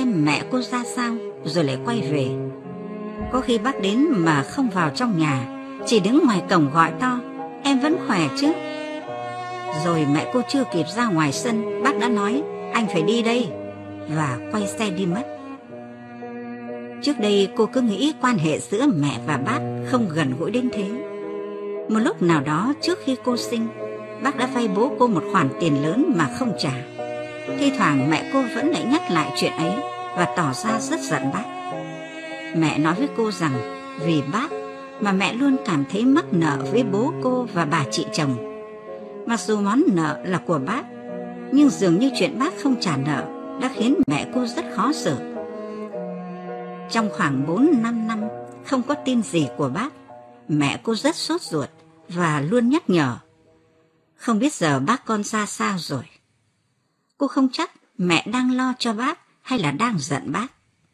xem mẹ cô ra sao rồi lại quay về. Có khi bác đến mà không vào trong nhà, chỉ đứng ngoài cổng gọi to: "Em vẫn khỏe chứ?" Rồi mẹ cô chưa kịp ra ngoài sân, bác đã nói: "Anh phải đi đây", và quay xe đi mất. Trước đây cô cứ nghĩ quan hệ giữa mẹ và bác không gần gũi đến thế. Một lúc nào đó trước khi cô sinh, bác đã vay bố cô một khoản tiền lớn mà không trả. Thi thoảng mẹ cô vẫn lại nhắc lại chuyện ấy và tỏ ra rất giận bác. Mẹ nói với cô rằng vì bác mà mẹ luôn cảm thấy mắc nợ với bố cô và bà chị chồng. Mặc dù món nợ là của bác, nhưng dường như chuyện bác không trả nợ đã khiến mẹ cô rất khó xử. Trong khoảng 4-5 năm không có tin gì của bác, mẹ cô rất sốt ruột và luôn nhắc nhở: "Không biết giờ bác con ra sao rồi." Cô không chắc mẹ đang lo cho bác hay là đang giận bác.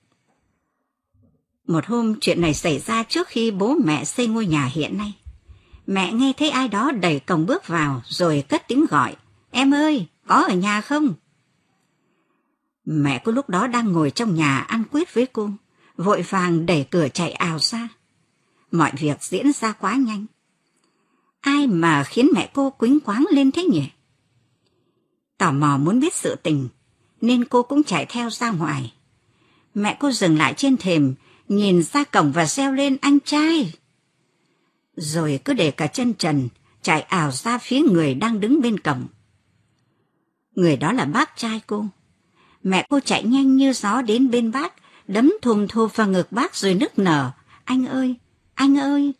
Một hôm chuyện này xảy ra trước khi bố mẹ xây ngôi nhà hiện nay. Mẹ nghe thấy ai đó đẩy cổng bước vào rồi cất tiếng gọi: "Em ơi, có ở nhà không?" Mẹ cô lúc đó đang ngồi trong nhà ăn quyết với cô, vội vàng đẩy cửa chạy ào ra. Mọi việc diễn ra quá nhanh. Ai mà khiến mẹ cô quýnh quáng lên thế nhỉ? Tò mò muốn biết sự tình, nên cô cũng chạy theo ra ngoài. Mẹ cô dừng lại trên thềm, nhìn ra cổng và reo lên: "Anh trai!" Rồi cứ để cả chân trần, chạy ào ra phía người đang đứng bên cổng. Người đó là bác trai cô. Mẹ cô chạy nhanh như gió đến bên bác, đấm thùm thụp vào ngực bác rồi nức nở: "Anh ơi! Anh ơi!"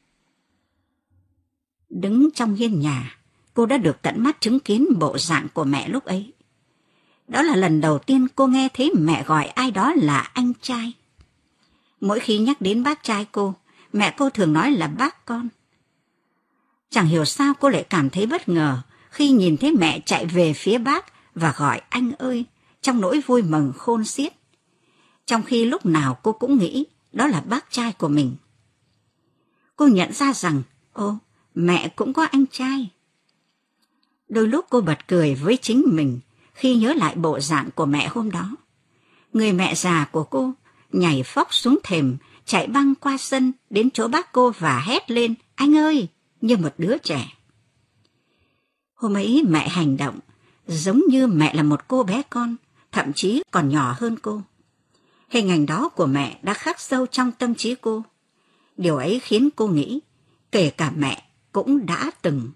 Đứng trong hiên nhà, cô đã được tận mắt chứng kiến bộ dạng của mẹ lúc ấy. Đó là lần đầu tiên cô nghe thấy mẹ gọi ai đó là anh trai. Mỗi khi nhắc đến bác trai cô, mẹ cô thường nói là bác con. Chẳng hiểu sao cô lại cảm thấy bất ngờ khi nhìn thấy mẹ chạy về phía bác và gọi anh ơi trong nỗi vui mừng khôn xiết. Trong khi lúc nào cô cũng nghĩ đó là bác trai của mình. Cô nhận ra rằng, mẹ cũng có anh trai. Đôi lúc cô bật cười với chính mình khi nhớ lại bộ dạng của mẹ hôm đó. Người mẹ già của cô nhảy phóc xuống thềm, chạy băng qua sân đến chỗ bác cô và hét lên: "Anh ơi!" như một đứa trẻ. Hôm ấy mẹ hành động giống như mẹ là một cô bé con, thậm chí còn nhỏ hơn cô. Hình ảnh đó của mẹ đã khắc sâu trong tâm trí cô. Điều ấy khiến cô nghĩ, kể cả mẹ cũng đã từng.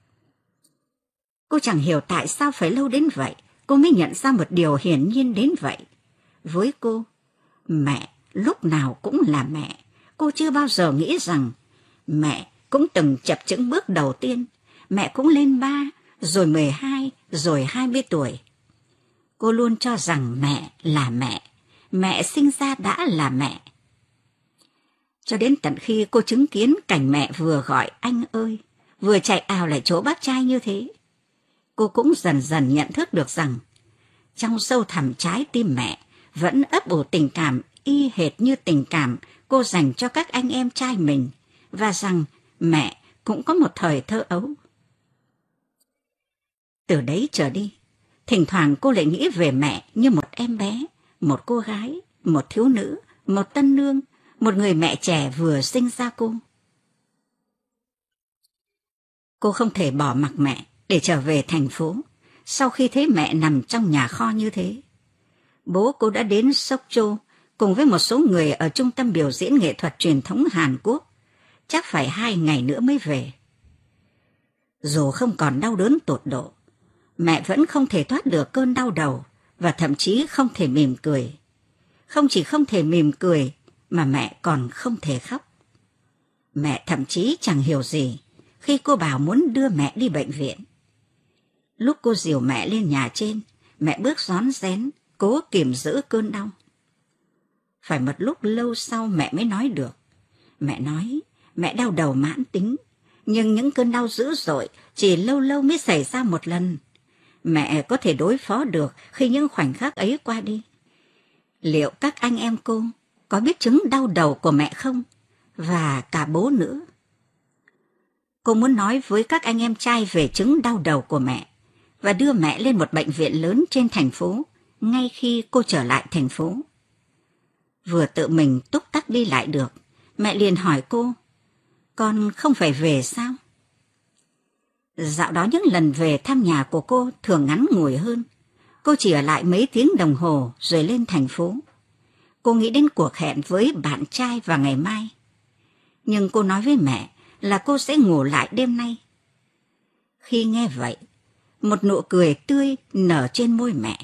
Cô chẳng hiểu tại sao phải lâu đến vậy, cô mới nhận ra một điều hiển nhiên đến vậy. Với cô, mẹ lúc nào cũng là mẹ. Cô chưa bao giờ nghĩ rằng mẹ cũng từng chập chững bước đầu tiên. Mẹ cũng lên 3, rồi 12, rồi 20 tuổi. Cô luôn cho rằng mẹ là mẹ. Mẹ sinh ra đã là mẹ. Cho đến tận khi cô chứng kiến cảnh mẹ vừa gọi anh ơi, vừa chạy ào lại chỗ bác trai như thế, cô cũng dần dần nhận thức được rằng trong sâu thẳm trái tim mẹ vẫn ấp ủ tình cảm y hệt như tình cảm cô dành cho các anh em trai mình, và rằng mẹ cũng có một thời thơ ấu. Từ đấy trở đi, thỉnh thoảng cô lại nghĩ về mẹ như một em bé, một cô gái, một thiếu nữ, một tân nương, một người mẹ trẻ vừa sinh ra cô. Cô không thể bỏ mặc mẹ để trở về thành phố sau khi thấy mẹ nằm trong nhà kho như thế. Bố cô đã đến Sokcho cùng với một số người ở trung tâm biểu diễn nghệ thuật truyền thống Hàn Quốc. Chắc phải 2 ngày nữa mới về. Dù không còn đau đớn tột độ, mẹ vẫn không thể thoát được cơn đau đầu và thậm chí không thể mỉm cười. Không chỉ không thể mỉm cười mà mẹ còn không thể khóc. Mẹ thậm chí chẳng hiểu gì khi cô bảo muốn đưa mẹ đi bệnh viện. Lúc cô dìu mẹ lên nhà trên, mẹ bước rón rén, cố kiềm giữ cơn đau. Phải một lúc lâu sau mẹ mới nói được. Mẹ nói mẹ đau đầu mãn tính, nhưng những cơn đau dữ dội chỉ lâu lâu mới xảy ra một lần. Mẹ có thể đối phó được khi những khoảnh khắc ấy qua đi. Liệu các anh em cô có biết chứng đau đầu của mẹ không? Và cả bố nữa. Cô muốn nói với các anh em trai về chứng đau đầu của mẹ và đưa mẹ lên một bệnh viện lớn trên thành phố ngay khi cô trở lại thành phố. Vừa tự mình túc tắc đi lại được, mẹ liền hỏi cô, con không phải về sao? Dạo đó những lần về thăm nhà của cô thường ngắn ngủi hơn. Cô chỉ ở lại mấy tiếng đồng hồ rồi lên thành phố. Cô nghĩ đến cuộc hẹn với bạn trai vào ngày mai. Nhưng cô nói với mẹ là cô sẽ ngủ lại đêm nay. Khi nghe vậy, một nụ cười tươi nở trên môi mẹ.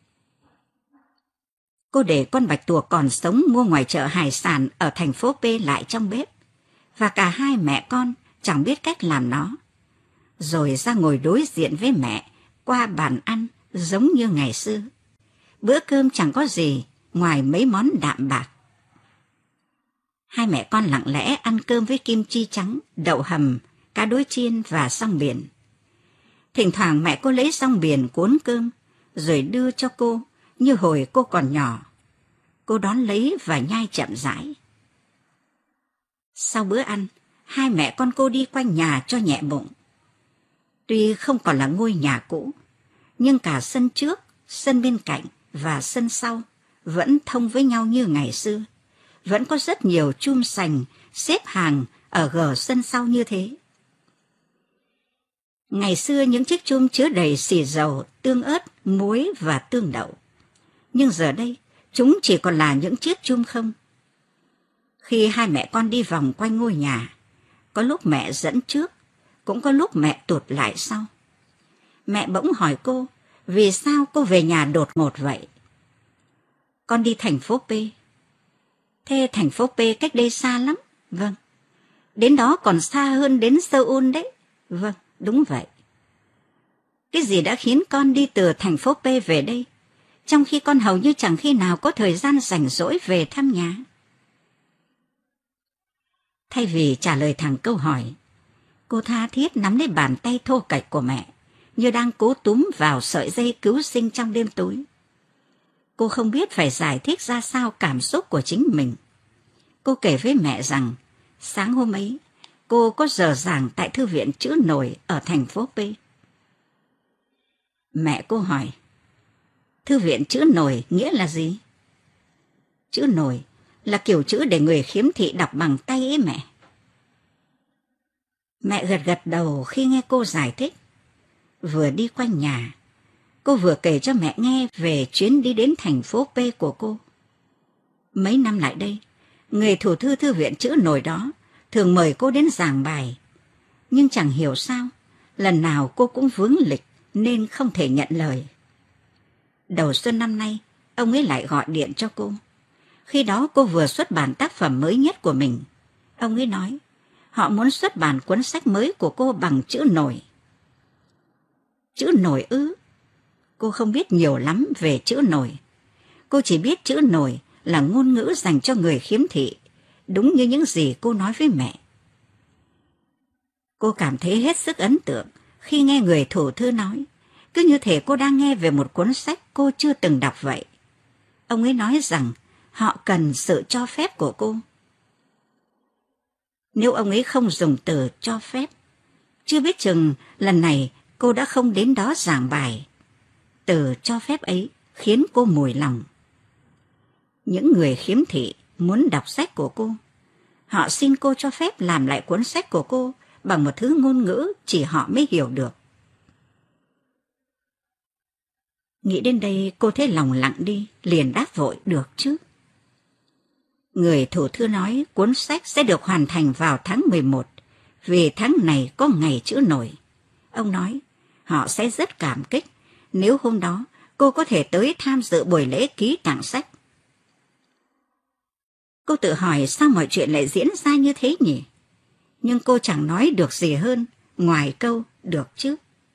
Cô để con bạch tuộc còn sống mua ngoài chợ hải sản ở thành phố P lại trong bếp. Và cả hai mẹ con chẳng biết cách làm nó. Rồi ra ngồi đối diện với mẹ qua bàn ăn giống như ngày xưa. Bữa cơm chẳng có gì ngoài mấy món đạm bạc. Hai mẹ con lặng lẽ ăn cơm với kim chi trắng, đậu hầm, cá đối chiên và song biển. Thỉnh thoảng mẹ cô lấy song biển cuốn cơm rồi đưa cho cô như hồi cô còn nhỏ. Cô đón lấy và nhai chậm rãi. Sau bữa ăn, hai mẹ con cô đi quanh nhà cho nhẹ bụng. Tuy không còn là ngôi nhà cũ, nhưng cả sân trước, sân bên cạnh và sân sau vẫn thông với nhau như ngày xưa. Vẫn có rất nhiều chum sành xếp hàng ở gờ sân sau như thế. Ngày xưa những chiếc chum chứa đầy xì dầu, tương ớt, muối và tương đậu. Nhưng giờ đây, chúng chỉ còn là những chiếc chum không. Khi hai mẹ con đi vòng quanh ngôi nhà, có lúc mẹ dẫn trước, cũng có lúc mẹ tụt lại sau. Mẹ bỗng hỏi cô, vì sao cô về nhà đột ngột vậy? Con đi thành phố P. Thế thành phố P cách đây xa lắm? Vâng. Đến đó còn xa hơn đến Seoul đấy. Vâng, đúng vậy. Cái gì đã khiến con đi từ thành phố P về đây, trong khi con hầu như chẳng khi nào có thời gian rảnh rỗi về thăm nhà? Thay vì trả lời thẳng câu hỏi, cô tha thiết nắm lấy bàn tay thô kệch của mẹ, như đang cố túm vào sợi dây cứu sinh trong đêm tối. Cô không biết phải giải thích ra sao cảm xúc của chính mình. Cô kể với mẹ rằng, sáng hôm ấy, cô có giờ giảng tại thư viện chữ nổi ở thành phố P. Mẹ cô hỏi, thư viện chữ nổi nghĩa là gì? Chữ nổi là kiểu chữ để người khiếm thị đọc bằng tay ấy mẹ. Mẹ gật gật đầu khi nghe cô giải thích. Vừa đi quanh nhà, cô vừa kể cho mẹ nghe về chuyến đi đến thành phố P của cô. Mấy năm lại đây, người thủ thư thư viện chữ nổi đó thường mời cô đến giảng bài. Nhưng chẳng hiểu sao, lần nào cô cũng vướng lịch nên không thể nhận lời. Đầu xuân năm nay, ông ấy lại gọi điện cho cô. Khi đó cô vừa xuất bản tác phẩm mới nhất của mình. Ông ấy nói, họ muốn xuất bản cuốn sách mới của cô bằng chữ nổi. Chữ nổi ư? Cô không biết nhiều lắm về chữ nổi. Cô chỉ biết chữ nổi là ngôn ngữ dành cho người khiếm thị, đúng như những gì cô nói với mẹ. Cô cảm thấy hết sức ấn tượng khi nghe người thủ thư nói, cứ như thể cô đang nghe về một cuốn sách cô chưa từng đọc vậy. Ông ấy nói rằng họ cần sự cho phép của cô. Nếu ông ấy không dùng từ cho phép, chưa biết chừng lần này cô đã không đến đó giảng bài. Từ cho phép ấy khiến cô mùi lòng. Những người khiếm thị muốn đọc sách của cô. Họ xin cô cho phép làm lại cuốn sách của cô bằng một thứ ngôn ngữ chỉ họ mới hiểu được. Nghĩ đến đây cô thấy lòng lặng đi, liền đáp vội được chứ. Người thủ thư nói cuốn sách sẽ được hoàn thành vào tháng 11, vì tháng này có ngày chữ nổi. Ông nói họ sẽ rất cảm kích nếu hôm đó cô có thể tới tham dự buổi lễ ký tặng sách. Cô tự hỏi sao mọi chuyện lại diễn ra như thế nhỉ? Nhưng cô chẳng nói được gì hơn ngoài câu được chứ.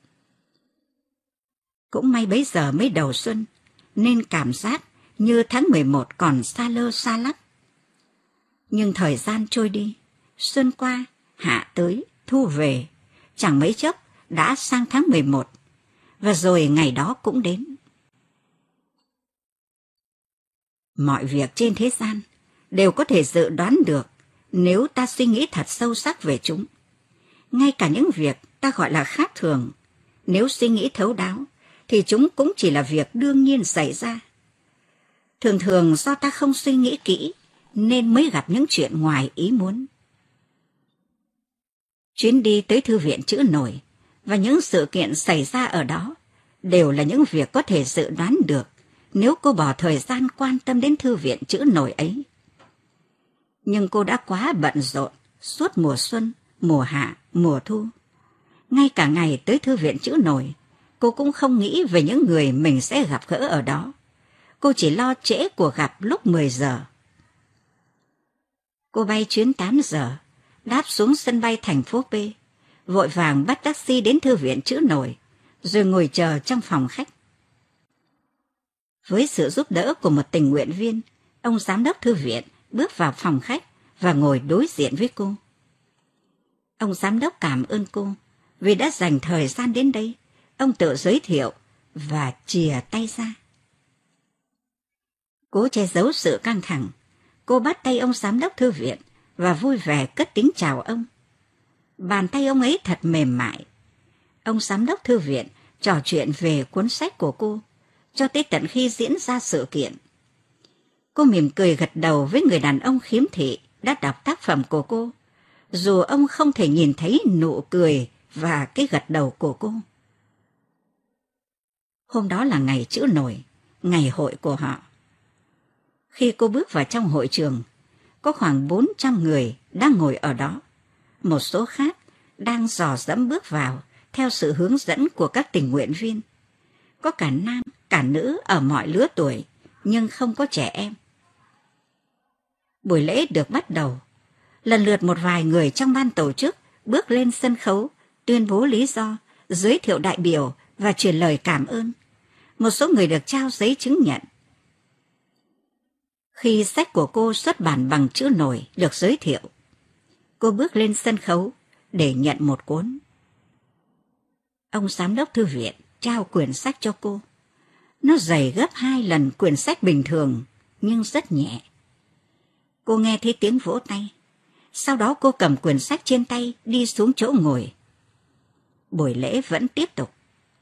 Cũng may bấy giờ mới đầu xuân, nên cảm giác như tháng 11 còn xa lơ xa lắc. Nhưng thời gian trôi đi, xuân qua, hạ tới, thu về, chẳng mấy chốc đã sang tháng 11, và rồi ngày đó cũng đến. Mọi việc trên thế gian đều có thể dự đoán được nếu ta suy nghĩ thật sâu sắc về chúng. Ngay cả những việc ta gọi là khác thường, nếu suy nghĩ thấu đáo, thì chúng cũng chỉ là việc đương nhiên xảy ra. Thường thường do ta không suy nghĩ kỹ nên mới gặp những chuyện ngoài ý muốn. Chuyến đi tới thư viện chữ nổi và những sự kiện xảy ra ở đó đều là những việc có thể dự đoán được nếu cô bỏ thời gian quan tâm đến thư viện chữ nổi ấy. Nhưng cô đã quá bận rộn suốt mùa xuân, mùa hạ, mùa thu. Ngay cả ngày tới thư viện chữ nổi, cô cũng không nghĩ về những người mình sẽ gặp gỡ ở đó. Cô chỉ lo trễ cuộc gặp lúc 10 giờ. Cô bay chuyến 8 giờ, đáp xuống sân bay thành phố P, vội vàng bắt taxi đến thư viện chữ nổi, rồi ngồi chờ trong phòng khách. Với sự giúp đỡ của một tình nguyện viên, ông giám đốc thư viện bước vào phòng khách và ngồi đối diện với cô. Ông giám đốc cảm ơn cô vì đã dành thời gian đến đây. Ông tự giới thiệu và chìa tay ra. Cố che giấu sự căng thẳng, cô bắt tay ông giám đốc thư viện và vui vẻ cất tiếng chào ông. Bàn tay ông ấy thật mềm mại. Ông giám đốc thư viện trò chuyện về cuốn sách của cô cho tới tận khi diễn ra sự kiện. Cô mỉm cười gật đầu với người đàn ông khiếm thị đã đọc tác phẩm của cô, dù ông không thể nhìn thấy nụ cười và cái gật đầu của cô. Hôm đó là ngày chữ nổi, ngày hội của họ. Khi cô bước vào trong hội trường, có khoảng 400 người đang ngồi ở đó. Một số khác đang dò dẫm bước vào theo sự hướng dẫn của các tình nguyện viên. Có cả nam, cả nữ ở mọi lứa tuổi, nhưng không có trẻ em. Buổi lễ được bắt đầu. Lần lượt một vài người trong ban tổ chức bước lên sân khấu, tuyên bố lý do, giới thiệu đại biểu và truyền lời cảm ơn. Một số người được trao giấy chứng nhận. Khi sách của cô xuất bản bằng chữ nổi được giới thiệu, cô bước lên sân khấu để nhận một cuốn. Ông giám đốc thư viện trao quyển sách cho cô. Nó dày gấp 2 lần quyển sách bình thường, nhưng rất nhẹ. Cô nghe thấy tiếng vỗ tay. Sau đó cô cầm quyển sách trên tay đi xuống chỗ ngồi. Buổi lễ vẫn tiếp tục.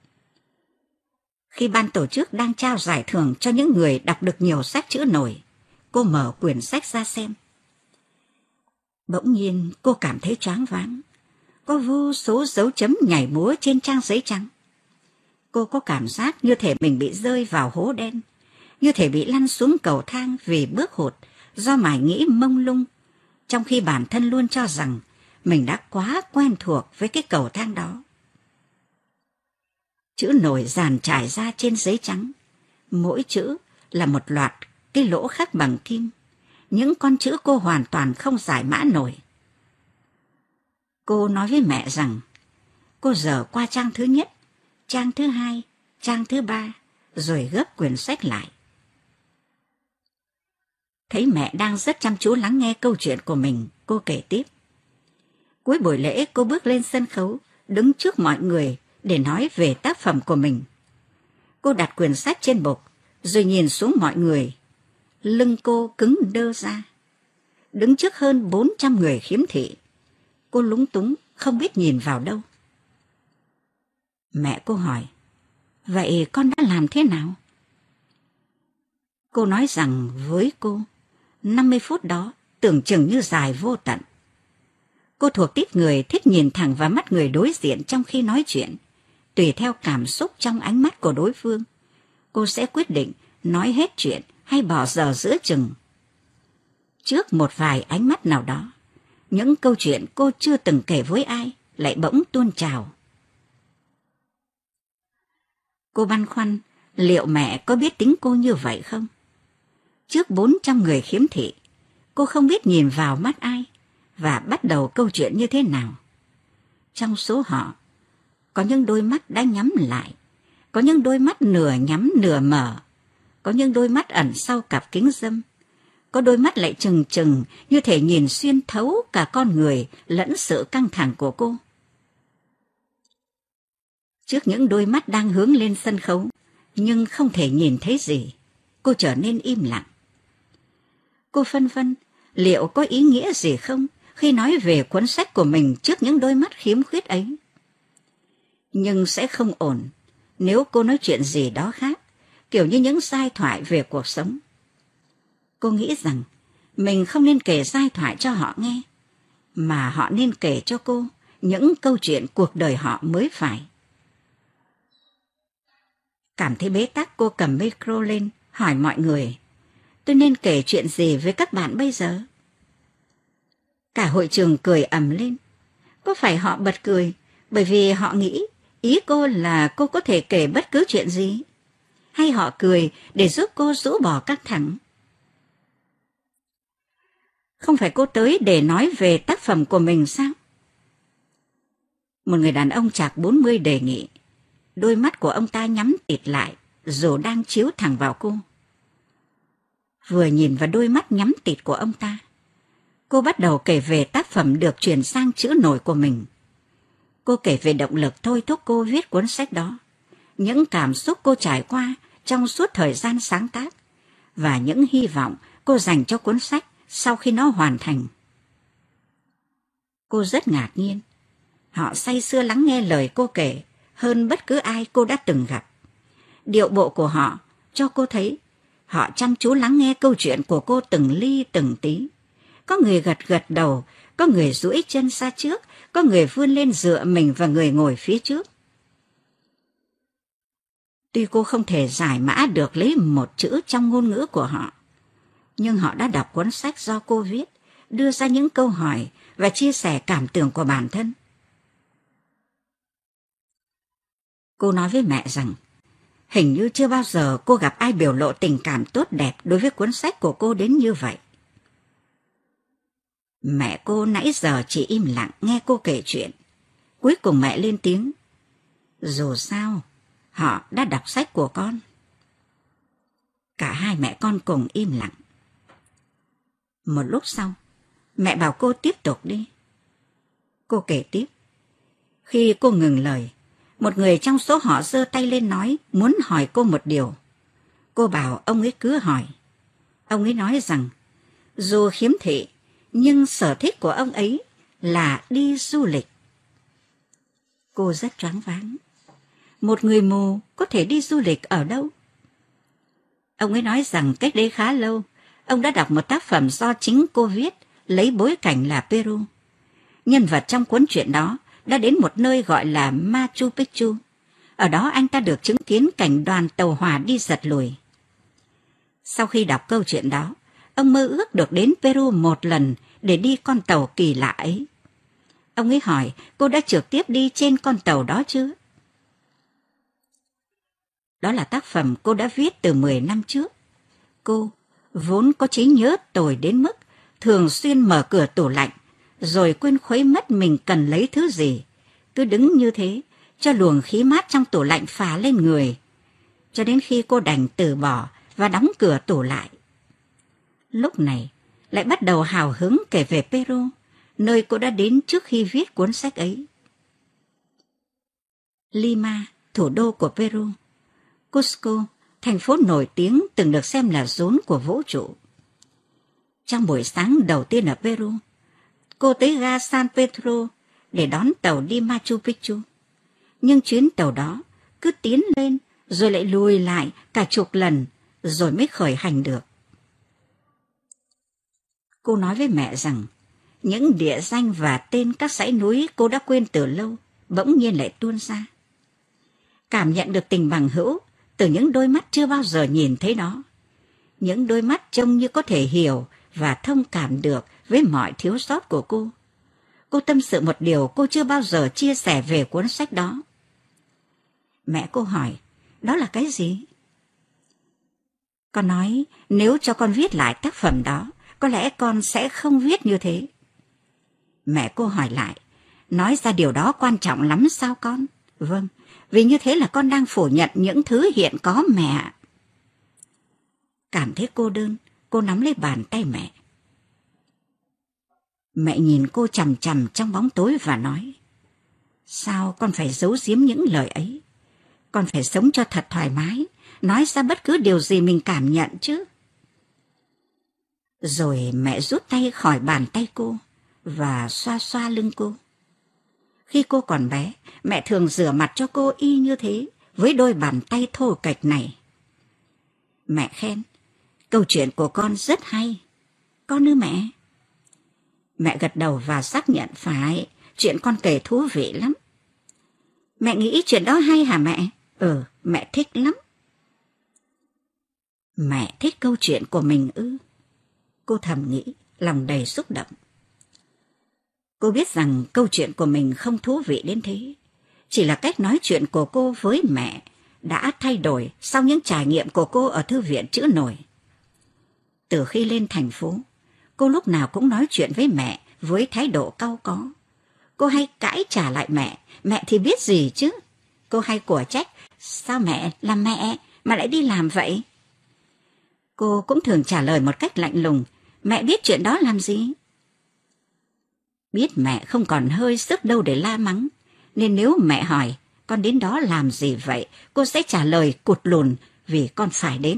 Khi ban tổ chức đang trao giải thưởng cho những người đọc được nhiều sách chữ nổi, cô mở quyển sách ra xem. Bỗng nhiên cô cảm thấy choáng váng. Có vô số dấu chấm nhảy múa trên trang giấy trắng. Cô có cảm giác như thể mình bị rơi vào hố đen, như thể bị lăn xuống cầu thang vì bước hụt do mải nghĩ mông lung, trong khi bản thân luôn cho rằng mình đã quá quen thuộc với cái cầu thang đó. Chữ nổi dàn trải ra trên giấy trắng. Mỗi chữ là một loạt cái lỗ khắc bằng kim. Những con chữ cô hoàn toàn không giải mã nổi. Cô nói với mẹ rằng cô dở qua trang thứ nhất, trang thứ hai, trang thứ ba, rồi gấp quyển sách lại. Thấy mẹ đang rất chăm chú lắng nghe câu chuyện của mình, cô kể tiếp. Cuối buổi lễ cô bước lên sân khấu, đứng trước mọi người để nói về tác phẩm của mình. Cô đặt quyển sách trên bục, rồi nhìn xuống mọi người. Lưng cô cứng đơ ra. Đứng trước hơn 400 người khiếm thị, cô lúng túng không biết nhìn vào đâu. Mẹ cô hỏi, vậy con đã làm thế nào? Cô nói rằng với cô, 50 phút đó tưởng chừng như dài vô tận. Cô thuộc tiếp người thích nhìn thẳng vào mắt người đối diện trong khi nói chuyện. Tùy theo cảm xúc trong ánh mắt của đối phương, cô sẽ quyết định nói hết chuyện hay bỏ dở giữa chừng. Trước một vài ánh mắt nào đó, những câu chuyện cô chưa từng kể với ai lại bỗng tuôn trào. Cô băn khoăn liệu mẹ có biết tính cô như vậy không? Trước 400 người khiếm thị, cô không biết nhìn vào mắt ai và bắt đầu câu chuyện như thế nào. Trong số họ, có những đôi mắt đã nhắm lại, có những đôi mắt nửa nhắm nửa mở, có những đôi mắt ẩn sau cặp kính râm, có đôi mắt lại trừng trừng như thể nhìn xuyên thấu cả con người lẫn sự căng thẳng của cô. Trước những đôi mắt đang hướng lên sân khấu, nhưng không thể nhìn thấy gì, cô trở nên im lặng. Cô phân vân liệu có ý nghĩa gì không khi nói về cuốn sách của mình trước những đôi mắt khiếm khuyết ấy. Nhưng sẽ không ổn nếu cô nói chuyện gì đó khác, kiểu như những giai thoại về cuộc sống. Cô nghĩ rằng mình không nên kể giai thoại cho họ nghe, mà họ nên kể cho cô những câu chuyện cuộc đời họ mới phải. Cảm thấy bế tắc, cô cầm micro lên, hỏi mọi người, tôi nên kể chuyện gì với các bạn bây giờ? Cả hội trường cười ầm lên. Có phải họ bật cười bởi vì họ nghĩ ý cô là cô có thể kể bất cứ chuyện gì? Hay họ cười để giúp cô rũ bỏ căng thẳng? Không phải cô tới để nói về tác phẩm của mình sao? Một người đàn ông chạc 40 đề nghị. Đôi mắt của ông ta nhắm tịt lại, dù đang chiếu thẳng vào cô. Vừa nhìn vào đôi mắt nhắm tịt của ông ta, cô bắt đầu kể về tác phẩm được chuyển sang chữ nổi của mình. Cô kể về động lực thôi thúc cô viết cuốn sách đó, những cảm xúc cô trải qua trong suốt thời gian sáng tác, và những hy vọng cô dành cho cuốn sách sau khi nó hoàn thành. Cô rất ngạc nhiên. Họ say sưa lắng nghe lời cô kể hơn bất cứ ai cô đã từng gặp. Điệu bộ của họ cho cô thấy họ chăm chú lắng nghe câu chuyện của cô từng ly từng tí. Có người gật gật đầu, có người duỗi chân ra trước, có người vươn lên dựa mình vào người ngồi phía trước. Tuy cô không thể giải mã được lấy một chữ trong ngôn ngữ của họ, nhưng họ đã đọc cuốn sách do cô viết, đưa ra những câu hỏi và chia sẻ cảm tưởng của bản thân. Cô nói với mẹ rằng, hình như chưa bao giờ cô gặp ai biểu lộ tình cảm tốt đẹp đối với cuốn sách của cô đến như vậy. Mẹ cô nãy giờ chỉ im lặng nghe cô kể chuyện. Cuối cùng mẹ lên tiếng, dù sao, họ đã đọc sách của con. Cả hai mẹ con cùng im lặng. Một lúc sau, mẹ bảo cô tiếp tục đi. Cô kể tiếp. Khi cô ngừng lời, một người trong số họ giơ tay lên nói muốn hỏi cô một điều. Cô bảo ông ấy cứ hỏi. Ông ấy nói rằng, dù khiếm thị, nhưng sở thích của ông ấy là đi du lịch. Cô rất choáng váng. Một người mù có thể đi du lịch ở đâu? Ông ấy nói rằng cách đây khá lâu, ông đã đọc một tác phẩm do chính cô viết, lấy bối cảnh là Peru. Nhân vật trong cuốn truyện đó đã đến một nơi gọi là Machu Picchu. Ở đó anh ta được chứng kiến cảnh đoàn tàu hỏa đi giật lùi. Sau khi đọc câu chuyện đó, ông mơ ước được đến Peru một lần để đi con tàu kỳ lạ ấy. Ông ấy hỏi cô đã trực tiếp đi trên con tàu đó chưa? Đó là tác phẩm cô đã viết từ 10 năm trước. Cô vốn có trí nhớ tồi đến mức thường xuyên mở cửa tủ lạnh, rồi quên khuấy mất mình cần lấy thứ gì. Cứ đứng như thế, cho luồng khí mát trong tủ lạnh phả lên người, cho đến khi cô đành từ bỏ và đóng cửa tủ lại. Lúc này, lại bắt đầu hào hứng kể về Peru, nơi cô đã đến trước khi viết cuốn sách ấy. Lima, thủ đô của Peru. Cusco, thành phố nổi tiếng từng được xem là rốn của vũ trụ. Trong buổi sáng đầu tiên ở Peru, cô tới ga San Pedro để đón tàu đi Machu Picchu. Nhưng chuyến tàu đó cứ tiến lên rồi lại lùi lại cả chục lần rồi mới khởi hành được. Cô nói với mẹ rằng những địa danh và tên các dãy núi cô đã quên từ lâu bỗng nhiên lại tuôn ra. Cảm nhận được tình bằng hữu từ những đôi mắt chưa bao giờ nhìn thấy đó. Những đôi mắt trông như có thể hiểu và thông cảm được với mọi thiếu sót của cô. Cô tâm sự một điều cô chưa bao giờ chia sẻ về cuốn sách đó. Mẹ cô hỏi, đó là cái gì? Con nói, nếu cho con viết lại tác phẩm đó, có lẽ con sẽ không viết như thế. Mẹ cô hỏi lại, nói ra điều đó quan trọng lắm sao con? Vâng, vì như thế là con đang phủ nhận những thứ hiện có mẹ. Cảm thấy cô đơn, cô nắm lấy bàn tay mẹ. Mẹ nhìn cô chằm chằm trong bóng tối và nói, sao con phải giấu giếm những lời ấy? Con phải sống cho thật thoải mái, nói ra bất cứ điều gì mình cảm nhận chứ. Rồi mẹ rút tay khỏi bàn tay cô và xoa xoa lưng cô. Khi cô còn bé, mẹ thường rửa mặt cho cô y như thế, với đôi bàn tay thô kệch này. Mẹ khen, câu chuyện của con rất hay. Con ư mẹ? Mẹ gật đầu và xác nhận phải, chuyện con kể thú vị lắm. Mẹ nghĩ chuyện đó hay hả mẹ? Mẹ thích lắm. Mẹ thích câu chuyện của mình ư? Cô thầm nghĩ, lòng đầy xúc động. Cô biết rằng câu chuyện của mình không thú vị đến thế. Chỉ là cách nói chuyện của cô với mẹ đã thay đổi sau những trải nghiệm của cô ở thư viện chữ nổi. Từ khi lên thành phố, cô lúc nào cũng nói chuyện với mẹ với thái độ cau có. Cô hay cãi trả lại mẹ thì biết gì chứ. Cô hay của trách, sao mẹ là mẹ mà lại đi làm vậy? Cô cũng thường trả lời một cách lạnh lùng, mẹ biết chuyện đó làm gì? Biết mẹ không còn hơi sức đâu để la mắng, nên nếu mẹ hỏi con đến đó làm gì vậy, cô sẽ trả lời cụt lùn vì con phải đến.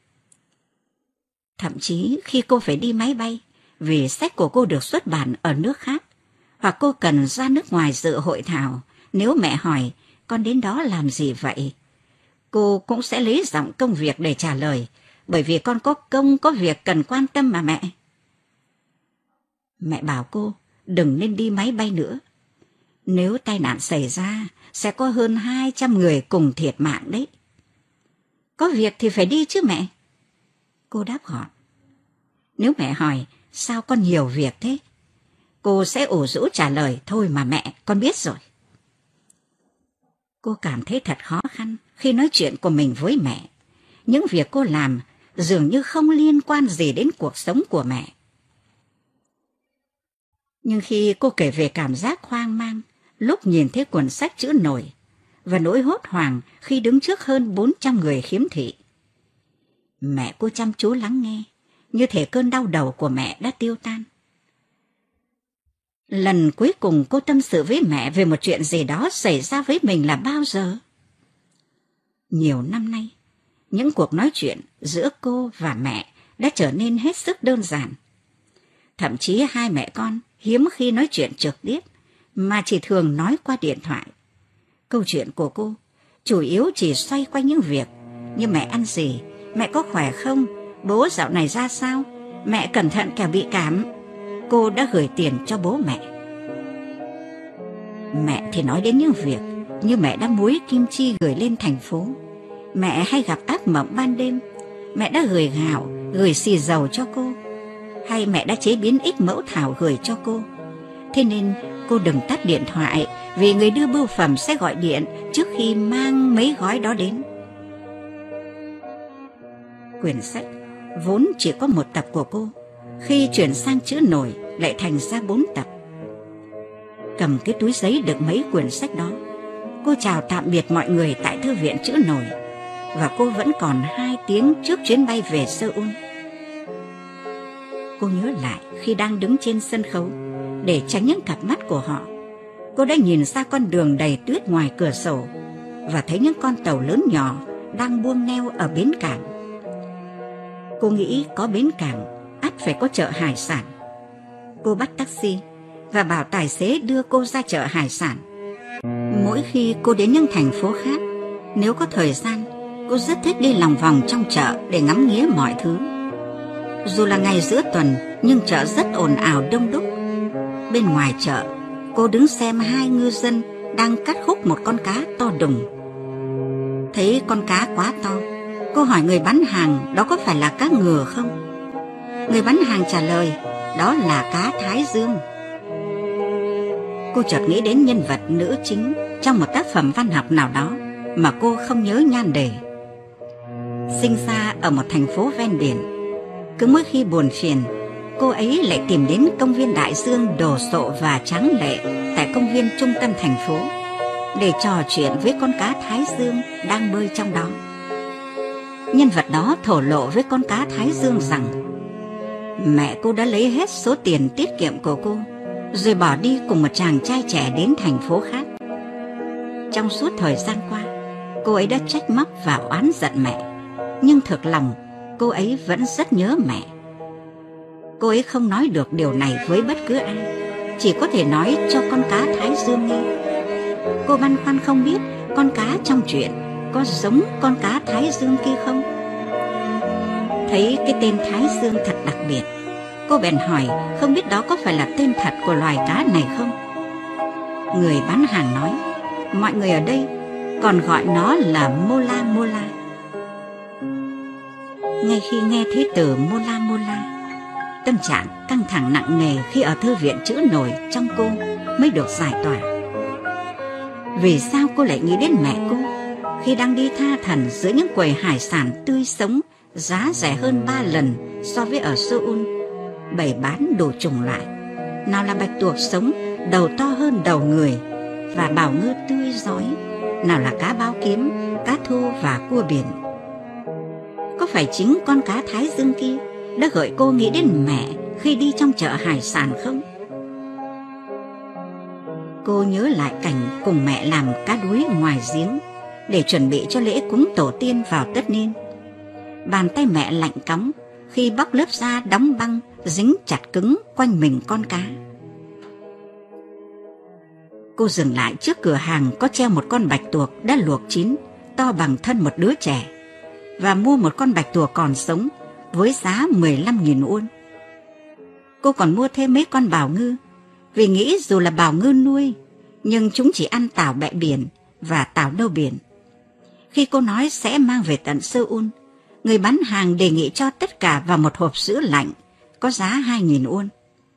Thậm chí khi cô phải đi máy bay vì sách của cô được xuất bản ở nước khác, hoặc cô cần ra nước ngoài dự hội thảo, nếu mẹ hỏi con đến đó làm gì vậy, cô cũng sẽ lấy giọng công việc để trả lời, bởi vì con có công có việc cần quan tâm mà mẹ. Mẹ bảo cô đừng nên đi máy bay nữa. Nếu tai nạn xảy ra, sẽ có hơn 200 người cùng thiệt mạng đấy. Có việc thì phải đi chứ mẹ. Cô đáp gọn. Nếu mẹ hỏi, sao con nhiều việc thế? Cô sẽ ủ rũ trả lời, thôi mà mẹ, con biết rồi. Cô cảm thấy thật khó khăn khi nói chuyện của mình với mẹ. Những việc cô làm dường như không liên quan gì đến cuộc sống của mẹ. Nhưng khi cô kể về cảm giác hoang mang lúc nhìn thấy cuốn sách chữ nổi và nỗi hốt hoảng khi đứng trước hơn 400 người khiếm thị, mẹ cô chăm chú lắng nghe, như thể cơn đau đầu của mẹ đã tiêu tan. Lần cuối cùng cô tâm sự với mẹ về một chuyện gì đó xảy ra với mình là bao giờ? Nhiều năm nay, những cuộc nói chuyện giữa cô và mẹ đã trở nên hết sức đơn giản. Thậm chí hai mẹ con hiếm khi nói chuyện trực tiếp, mà chỉ thường nói qua điện thoại. Câu chuyện của cô chủ yếu chỉ xoay quanh những việc như mẹ ăn gì, mẹ có khỏe không, bố dạo này ra sao, mẹ cẩn thận kẻo bị cảm, cô đã gửi tiền cho bố mẹ. Mẹ thì nói đến những việc như mẹ đã muối kim chi gửi lên thành phố, mẹ hay gặp ác mộng ban đêm, mẹ đã gửi gạo, gửi xì dầu cho cô, hay mẹ đã chế biến ít mẫu thảo gửi cho cô. Thế nên cô đừng tắt điện thoại, vì người đưa bưu phẩm sẽ gọi điện trước khi mang mấy gói đó đến. Quyển sách vốn chỉ có một tập của cô, khi chuyển sang chữ nổi lại thành ra 4 tập. Cầm cái túi giấy đựng mấy quyển sách đó, cô chào tạm biệt mọi người tại thư viện chữ nổi, và cô vẫn còn 2 tiếng trước chuyến bay về Seoul. Cô nhớ lại khi đang đứng trên sân khấu, để tránh những cặp mắt của họ, cô đã nhìn ra con đường đầy tuyết ngoài cửa sổ và thấy những con tàu lớn nhỏ đang buông neo ở bến cảng. Cô nghĩ có bến cảng, ắt phải có chợ hải sản. Cô bắt taxi và bảo tài xế đưa cô ra chợ hải sản. Mỗi khi cô đến những thành phố khác, nếu có thời gian, cô rất thích đi lòng vòng trong chợ để ngắm nghía mọi thứ. Dù là ngày giữa tuần, nhưng chợ rất ồn ào đông đúc. Bên ngoài chợ, cô đứng xem 2 ngư dân đang cắt khúc một con cá to đùng. Thấy con cá quá to, cô hỏi người bán hàng đó có phải là cá ngừ không? Người bán hàng trả lời, đó là cá Thái Dương. Cô chợt nghĩ đến nhân vật nữ chính trong một tác phẩm văn học nào đó mà cô không nhớ nhan đề. Sinh ra ở một thành phố ven biển, cứ mỗi khi buồn phiền, cô ấy lại tìm đến công viên đại dương đồ sộ và tráng lệ tại công viên trung tâm thành phố để trò chuyện với con cá Thái Dương đang bơi trong đó. Nhân vật đó thổ lộ với con cá Thái Dương rằng mẹ cô đã lấy hết số tiền tiết kiệm của cô rồi bỏ đi cùng một chàng trai trẻ đến thành phố khác. Trong suốt thời gian qua, cô ấy đã trách móc và oán giận mẹ, nhưng thực lòng cô ấy vẫn rất nhớ mẹ. Cô ấy không nói được điều này với bất cứ ai, chỉ có thể nói cho con cá Thái Dương nghe. Cô băn khoăn không biết con cá trong chuyện có giống con cá Thái Dương kia không. Thấy cái tên Thái Dương thật đặc biệt, cô bèn hỏi không biết đó có phải là tên thật của loài cá này không. Người bán hàng nói mọi người ở đây còn gọi nó là Mola Mola. Ngay khi nghe thấy từ Mola Mola, tâm trạng căng thẳng nặng nề khi ở thư viện chữ nổi trong cô mới được giải tỏa. Vì sao cô lại nghĩ đến mẹ cô khi đang đi tha thẩn giữa những quầy hải sản tươi sống giá rẻ hơn 3 lần so với ở Seoul, bày bán đủ chủng loại, nào là bạch tuộc sống đầu to hơn đầu người và bào ngư tươi rói, nào là cá báo kiếm, cá thu và cua biển. Có phải chính con cá Thái Dương kia đã gợi cô nghĩ đến mẹ khi đi trong chợ hải sản không? Cô nhớ lại cảnh cùng mẹ làm cá đuối ngoài giếng để chuẩn bị cho lễ cúng tổ tiên vào tất niên. Bàn tay mẹ lạnh cóng khi bóc lớp da đóng băng dính chặt cứng quanh mình con cá. Cô dừng lại trước cửa hàng có treo một con bạch tuộc đã luộc chín, to bằng thân một đứa trẻ, và mua một con bạch tuộc còn sống với giá 15.000 won. Cô còn mua thêm mấy con bào ngư, vì nghĩ dù là bào ngư nuôi, nhưng chúng chỉ ăn tảo bẹ biển và tảo nâu biển. Khi cô nói sẽ mang về tận Seoul, người bán hàng đề nghị cho tất cả vào một hộp sữa lạnh, có giá 2.000 won.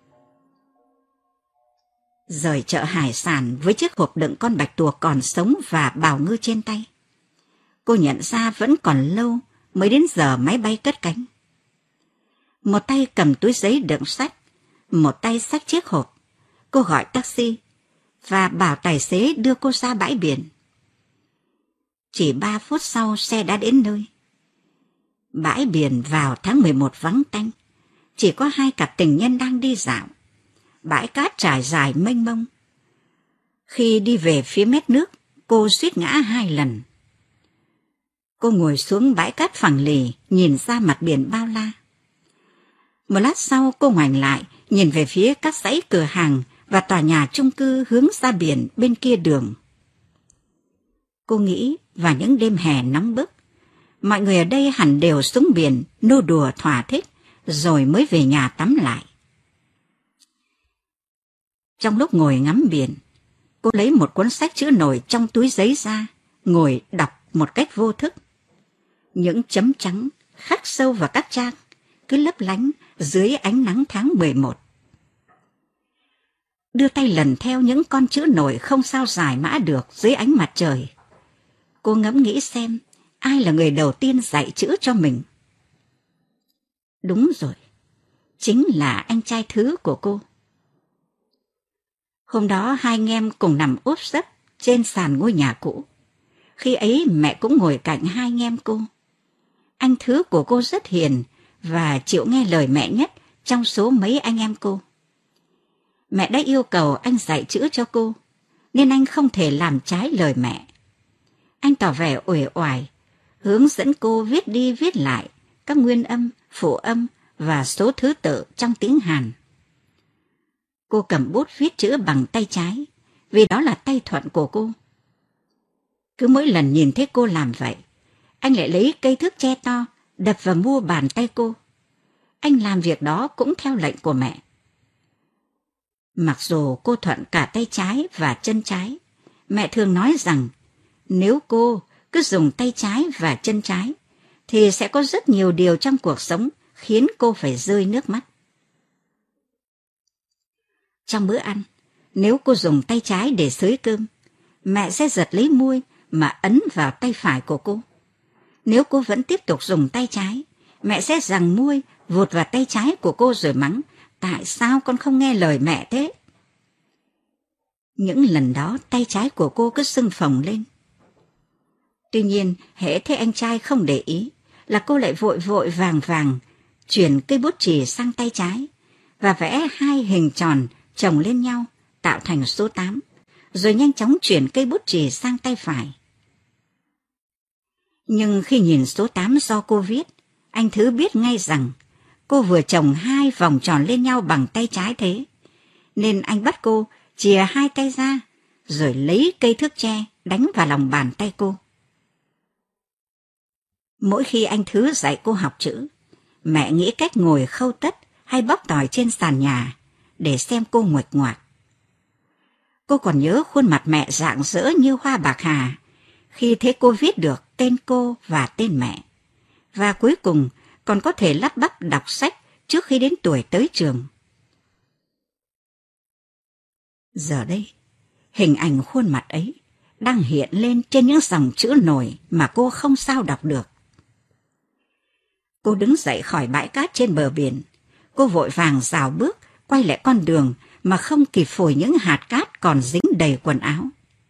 Rời chợ hải sản với chiếc hộp đựng con bạch tuộc còn sống và bào ngư trên tay, cô nhận ra vẫn còn lâu mới đến giờ máy bay cất cánh. Một tay cầm túi giấy đựng sách, một tay xách chiếc hộp. Cô gọi taxi và bảo tài xế đưa cô ra bãi biển. Chỉ 3 phút sau xe đã đến nơi. Bãi biển vào tháng 11 vắng tanh, chỉ có 2 cặp tình nhân đang đi dạo. Bãi cát trải dài mênh mông. Khi đi về phía mép nước, cô suýt ngã 2 lần. Cô ngồi xuống bãi cát phẳng lì, nhìn ra mặt biển bao la. Một lát sau cô ngoảnh lại, nhìn về phía các dãy cửa hàng và tòa nhà chung cư hướng ra biển bên kia đường. Cô nghĩ vào những đêm hè nóng bức, mọi người ở đây hẳn đều xuống biển nô đùa thỏa thích rồi mới về nhà tắm lại. Trong lúc ngồi ngắm biển, cô lấy một cuốn sách chữ nổi trong túi giấy ra, ngồi đọc một cách vô thức. Những chấm trắng khắc sâu vào các trang, cứ lấp lánh dưới ánh nắng tháng 11. Đưa tay lần theo những con chữ nổi không sao giải mã được dưới ánh mặt trời. Cô ngẫm nghĩ xem ai là người đầu tiên dạy chữ cho mình. Đúng rồi, chính là anh trai thứ của cô. Hôm đó 2 anh em cùng nằm úp sấp trên sàn ngôi nhà cũ. Khi ấy mẹ cũng ngồi cạnh 2 anh em cô. Anh thứ của cô rất hiền và chịu nghe lời mẹ nhất trong số mấy anh em cô. Mẹ đã yêu cầu anh dạy chữ cho cô, nên anh không thể làm trái lời mẹ. Anh tỏ vẻ uể oải, hướng dẫn cô viết đi viết lại các nguyên âm, phụ âm và số thứ tự trong tiếng Hàn. Cô cầm bút viết chữ bằng tay trái, vì đó là tay thuận của cô. Cứ mỗi lần nhìn thấy cô làm vậy, anh lại lấy cây thước tre to đập vào mu bàn tay cô. Anh làm việc đó cũng theo lệnh của mẹ. Mặc dù cô thuận cả tay trái và chân trái, mẹ thường nói rằng nếu cô cứ dùng tay trái và chân trái, thì sẽ có rất nhiều điều trong cuộc sống khiến cô phải rơi nước mắt. Trong bữa ăn, nếu cô dùng tay trái để xới cơm, mẹ sẽ giật lấy muôi mà ấn vào tay phải của cô. Nếu cô vẫn tiếp tục dùng tay trái, mẹ sẽ giằng muôi vụt vào tay trái của cô rồi mắng, tại sao con không nghe lời mẹ thế? Những lần đó tay trái của cô cứ sưng phồng lên. Tuy nhiên, hễ thấy anh trai không để ý, là cô lại vội vội vàng vàng chuyển cây bút chì sang tay trái và vẽ 2 hình tròn chồng lên nhau tạo thành số 8, rồi nhanh chóng chuyển cây bút chì sang tay phải. Nhưng khi nhìn số 8 do cô viết, anh Thứ biết ngay rằng cô vừa chồng 2 vòng tròn lên nhau bằng tay trái thế, nên anh bắt cô chìa 2 tay ra, rồi lấy cây thước tre đánh vào lòng bàn tay cô. Mỗi khi anh Thứ dạy cô học chữ, Mẹ nghĩ cách ngồi khâu tất hay bóc tỏi trên sàn nhà để xem cô nguệch ngoạc. Cô còn nhớ khuôn mặt mẹ rạng rỡ như hoa bạc hà khi thấy cô viết được tên cô và tên mẹ. Và cuối cùng còn có thể lắp bắp đọc sách trước khi đến tuổi tới trường. Giờ đây, hình ảnh khuôn mặt ấy đang hiện lên trên những dòng chữ nổi mà cô không sao đọc được. Cô đứng dậy khỏi bãi cát trên bờ biển. Cô vội vàng rào bước quay lại con đường mà không kịp phủi những hạt cát còn dính đầy quần áo.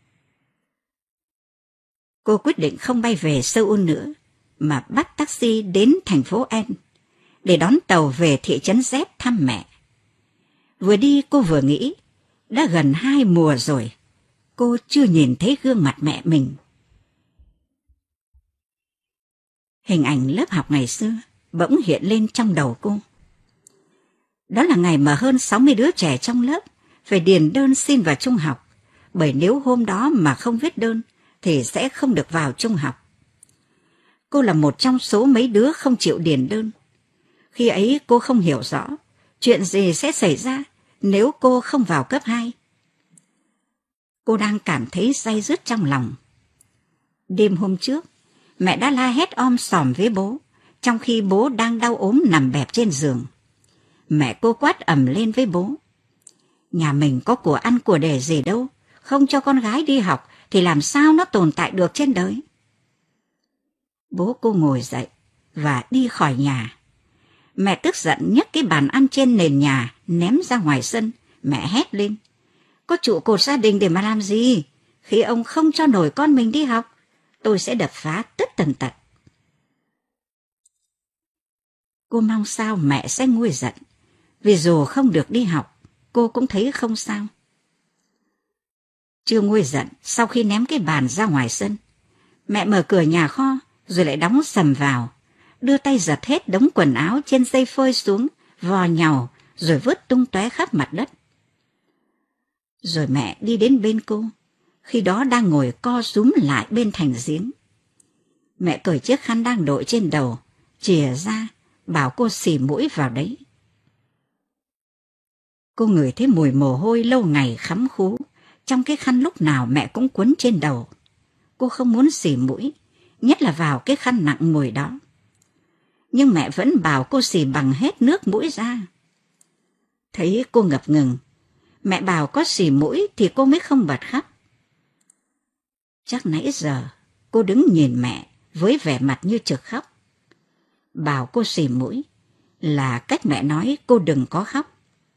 Cô quyết định không bay về Seoul nữa, mà bắt taxi đến thành phố N để đón tàu về thị trấn Z thăm mẹ. Vừa đi cô vừa nghĩ, đã gần 2 mùa rồi, cô chưa nhìn thấy gương mặt mẹ mình. Hình ảnh lớp học ngày xưa bỗng hiện lên trong đầu cô. Đó là ngày mà hơn 60 đứa trẻ trong lớp phải điền đơn xin vào trung học, bởi nếu hôm đó mà không viết đơn thì sẽ không được vào trung học. Cô là một trong số mấy đứa không chịu điền đơn. Khi ấy cô không hiểu rõ chuyện gì sẽ xảy ra nếu cô không vào cấp 2. Cô đang cảm thấy day dứt trong lòng. Đêm hôm trước, mẹ đã la hét om sòm với bố, trong khi bố đang đau ốm nằm bẹp trên giường. Mẹ cô quát ầm lên với bố: nhà mình có của ăn của để gì đâu, không cho con gái đi học thì làm sao nó tồn tại được trên đời. Bố cô ngồi dậy và đi khỏi nhà. Mẹ tức giận nhấc cái bàn ăn trên nền nhà ném ra ngoài sân. Mẹ hét lên: có trụ cột gia đình để mà làm gì? Khi ông không cho nổi con mình đi học, tôi sẽ đập phá tất tần tật. Cô mong sao mẹ sẽ nguôi giận, vì dù không được đi học, cô cũng thấy không sao. Chưa nguôi giận, sau khi ném cái bàn ra ngoài sân, mẹ mở cửa nhà kho rồi lại đóng sầm vào, đưa tay giật hết đống quần áo trên dây phơi xuống, vò nhàu rồi vứt tung tóe khắp mặt đất. Rồi mẹ đi đến bên cô, khi đó đang ngồi co rúm lại bên thành giếng. Mẹ cởi chiếc khăn đang đội trên đầu, chìa ra, bảo cô xì mũi vào đấy. Cô ngửi thấy mùi mồ hôi lâu ngày khắm khú trong cái khăn lúc nào mẹ cũng quấn trên đầu. Cô không muốn xì mũi, nhất là vào cái khăn nặng mùi đó. Nhưng mẹ vẫn bảo cô xì bằng hết nước mũi ra. Thấy cô ngập ngừng, mẹ bảo có xì mũi thì cô mới không bật khóc. Chắc nãy giờ cô đứng nhìn mẹ với vẻ mặt như trực khóc. Bảo cô xì mũi là cách mẹ nói cô đừng có khóc.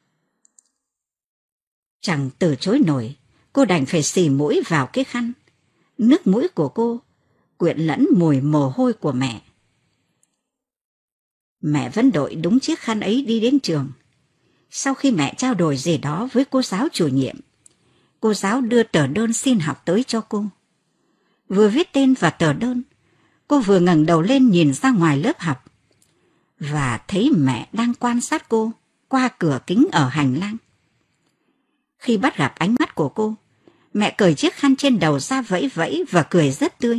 Chẳng từ chối nổi, cô đành phải xì mũi vào cái khăn. Nước mũi của cô quyện lẫn mùi mồ hôi của mẹ. Mẹ vẫn đội đúng chiếc khăn ấy đi đến trường. Sau khi mẹ trao đổi gì đó với cô giáo chủ nhiệm, cô giáo đưa tờ đơn xin học tới cho cô. Vừa viết tên vào tờ đơn, cô vừa ngẩng đầu lên nhìn ra ngoài lớp học và thấy mẹ đang quan sát cô qua cửa kính ở hành lang. Khi bắt gặp ánh mắt của cô, mẹ cởi chiếc khăn trên đầu ra vẫy vẫy và cười rất tươi.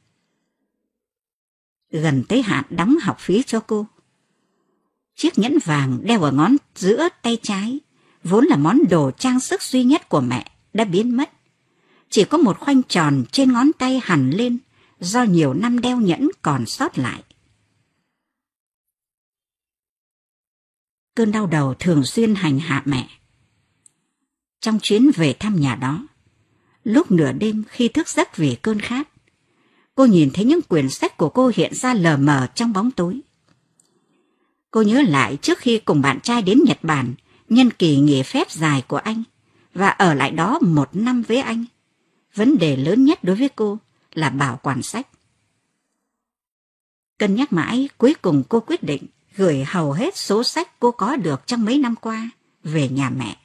Gần tới hạn đóng học phí cho cô. Chiếc nhẫn vàng đeo ở ngón giữa tay trái, vốn là món đồ trang sức duy nhất của mẹ, đã biến mất. Chỉ có một khoanh tròn trên ngón tay hằn lên do nhiều năm đeo nhẫn còn sót lại. Cơn đau đầu thường xuyên hành hạ mẹ. Trong chuyến về thăm nhà đó, lúc nửa đêm khi thức giấc vì cơn khát, cô nhìn thấy những quyển sách của cô hiện ra lờ mờ trong bóng tối. Cô nhớ lại trước khi cùng bạn trai đến Nhật Bản nhân kỳ nghỉ phép dài của anh và ở lại đó 1 năm với anh. Vấn đề lớn nhất đối với cô là bảo quản sách. Cân nhắc mãi, cuối cùng cô quyết định gửi hầu hết số sách cô có được trong mấy năm qua về nhà mẹ.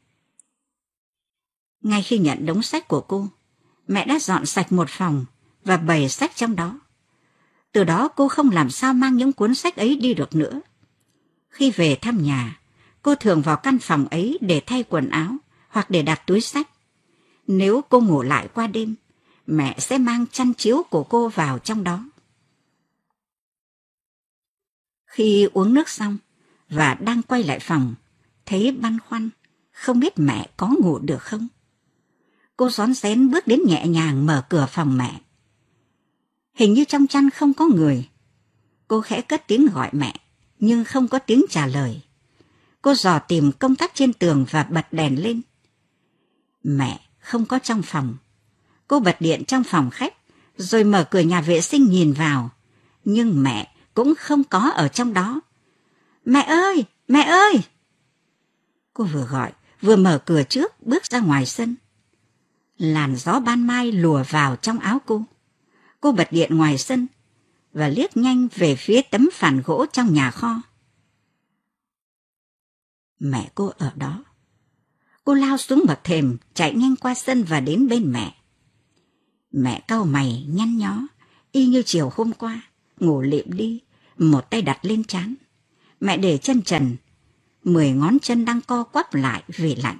Ngay khi nhận đống sách của cô, mẹ đã dọn sạch một phòng và bày sách trong đó. Từ đó cô không làm sao mang những cuốn sách ấy đi được nữa. Khi về thăm nhà, cô thường vào căn phòng ấy để thay quần áo hoặc để đặt túi sách. Nếu cô ngủ lại qua đêm, mẹ sẽ mang chăn chiếu của cô vào trong đó. Khi uống nước xong và đang quay lại phòng, thấy băn khoăn, không biết mẹ có ngủ được không. Cô rón rén bước đến nhẹ nhàng mở cửa phòng mẹ. Hình như trong chăn không có người. Cô khẽ cất tiếng gọi mẹ, nhưng không có tiếng trả lời. Cô dò tìm công tắc trên tường và bật đèn lên. Mẹ không có trong phòng. Cô bật điện trong phòng khách, rồi mở cửa nhà vệ sinh nhìn vào. Nhưng mẹ cũng không có ở trong đó. Mẹ ơi! Mẹ ơi! Cô vừa gọi, vừa mở cửa trước, bước ra ngoài sân. Làn gió ban mai lùa vào trong áo cô. Cô bật điện ngoài sân và liếc nhanh về phía tấm phản gỗ trong nhà kho. Mẹ cô ở đó. Cô lao xuống bậc thềm, chạy nhanh qua sân và đến bên mẹ. Mẹ cau mày nhăn nhó, y như chiều hôm qua, ngủ lịm đi, một tay đặt lên trán. Mẹ để chân trần, 10 ngón chân đang co quắp lại vì lạnh.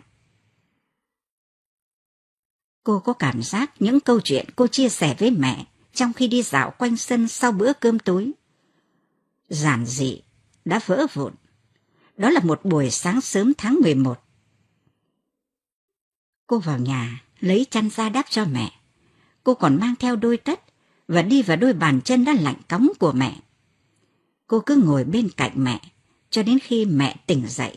Cô có cảm giác những câu chuyện cô chia sẻ với mẹ trong khi đi dạo quanh sân sau bữa cơm tối giản dị đã vỡ vụn. Đó là một buổi sáng sớm tháng 11. Cô vào nhà, lấy chăn ra đắp cho mẹ. Cô còn mang theo đôi tất và đi vào đôi bàn chân đã lạnh cóng của mẹ. Cô cứ ngồi bên cạnh mẹ cho đến khi mẹ tỉnh dậy.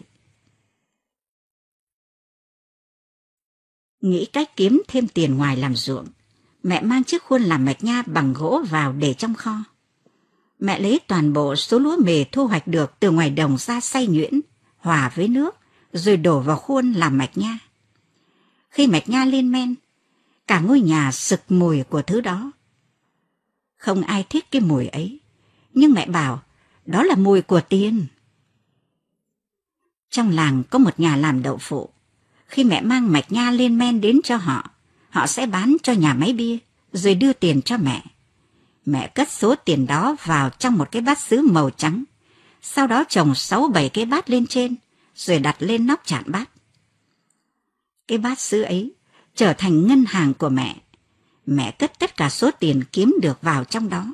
Nghĩ cách kiếm thêm tiền ngoài làm ruộng, mẹ mang chiếc khuôn làm mạch nha bằng gỗ vào để trong kho. Mẹ lấy toàn bộ số lúa mề thu hoạch được từ ngoài đồng ra xay nhuyễn, hòa với nước, rồi đổ vào khuôn làm mạch nha. Khi mạch nha lên men, cả ngôi nhà sực mùi của thứ đó. Không ai thích cái mùi ấy, nhưng mẹ bảo đó là mùi của tiền. Trong làng có một nhà làm đậu phụ. Khi mẹ mang mạch nha lên men đến cho họ, họ sẽ bán cho nhà máy bia, rồi đưa tiền cho mẹ. Mẹ cất số tiền đó vào trong một cái bát sứ màu trắng, sau đó trồng 6-7 cái bát lên trên, rồi đặt lên nóc chạn bát. Cái bát sứ ấy trở thành ngân hàng của mẹ. Mẹ cất tất cả số tiền kiếm được vào trong đó.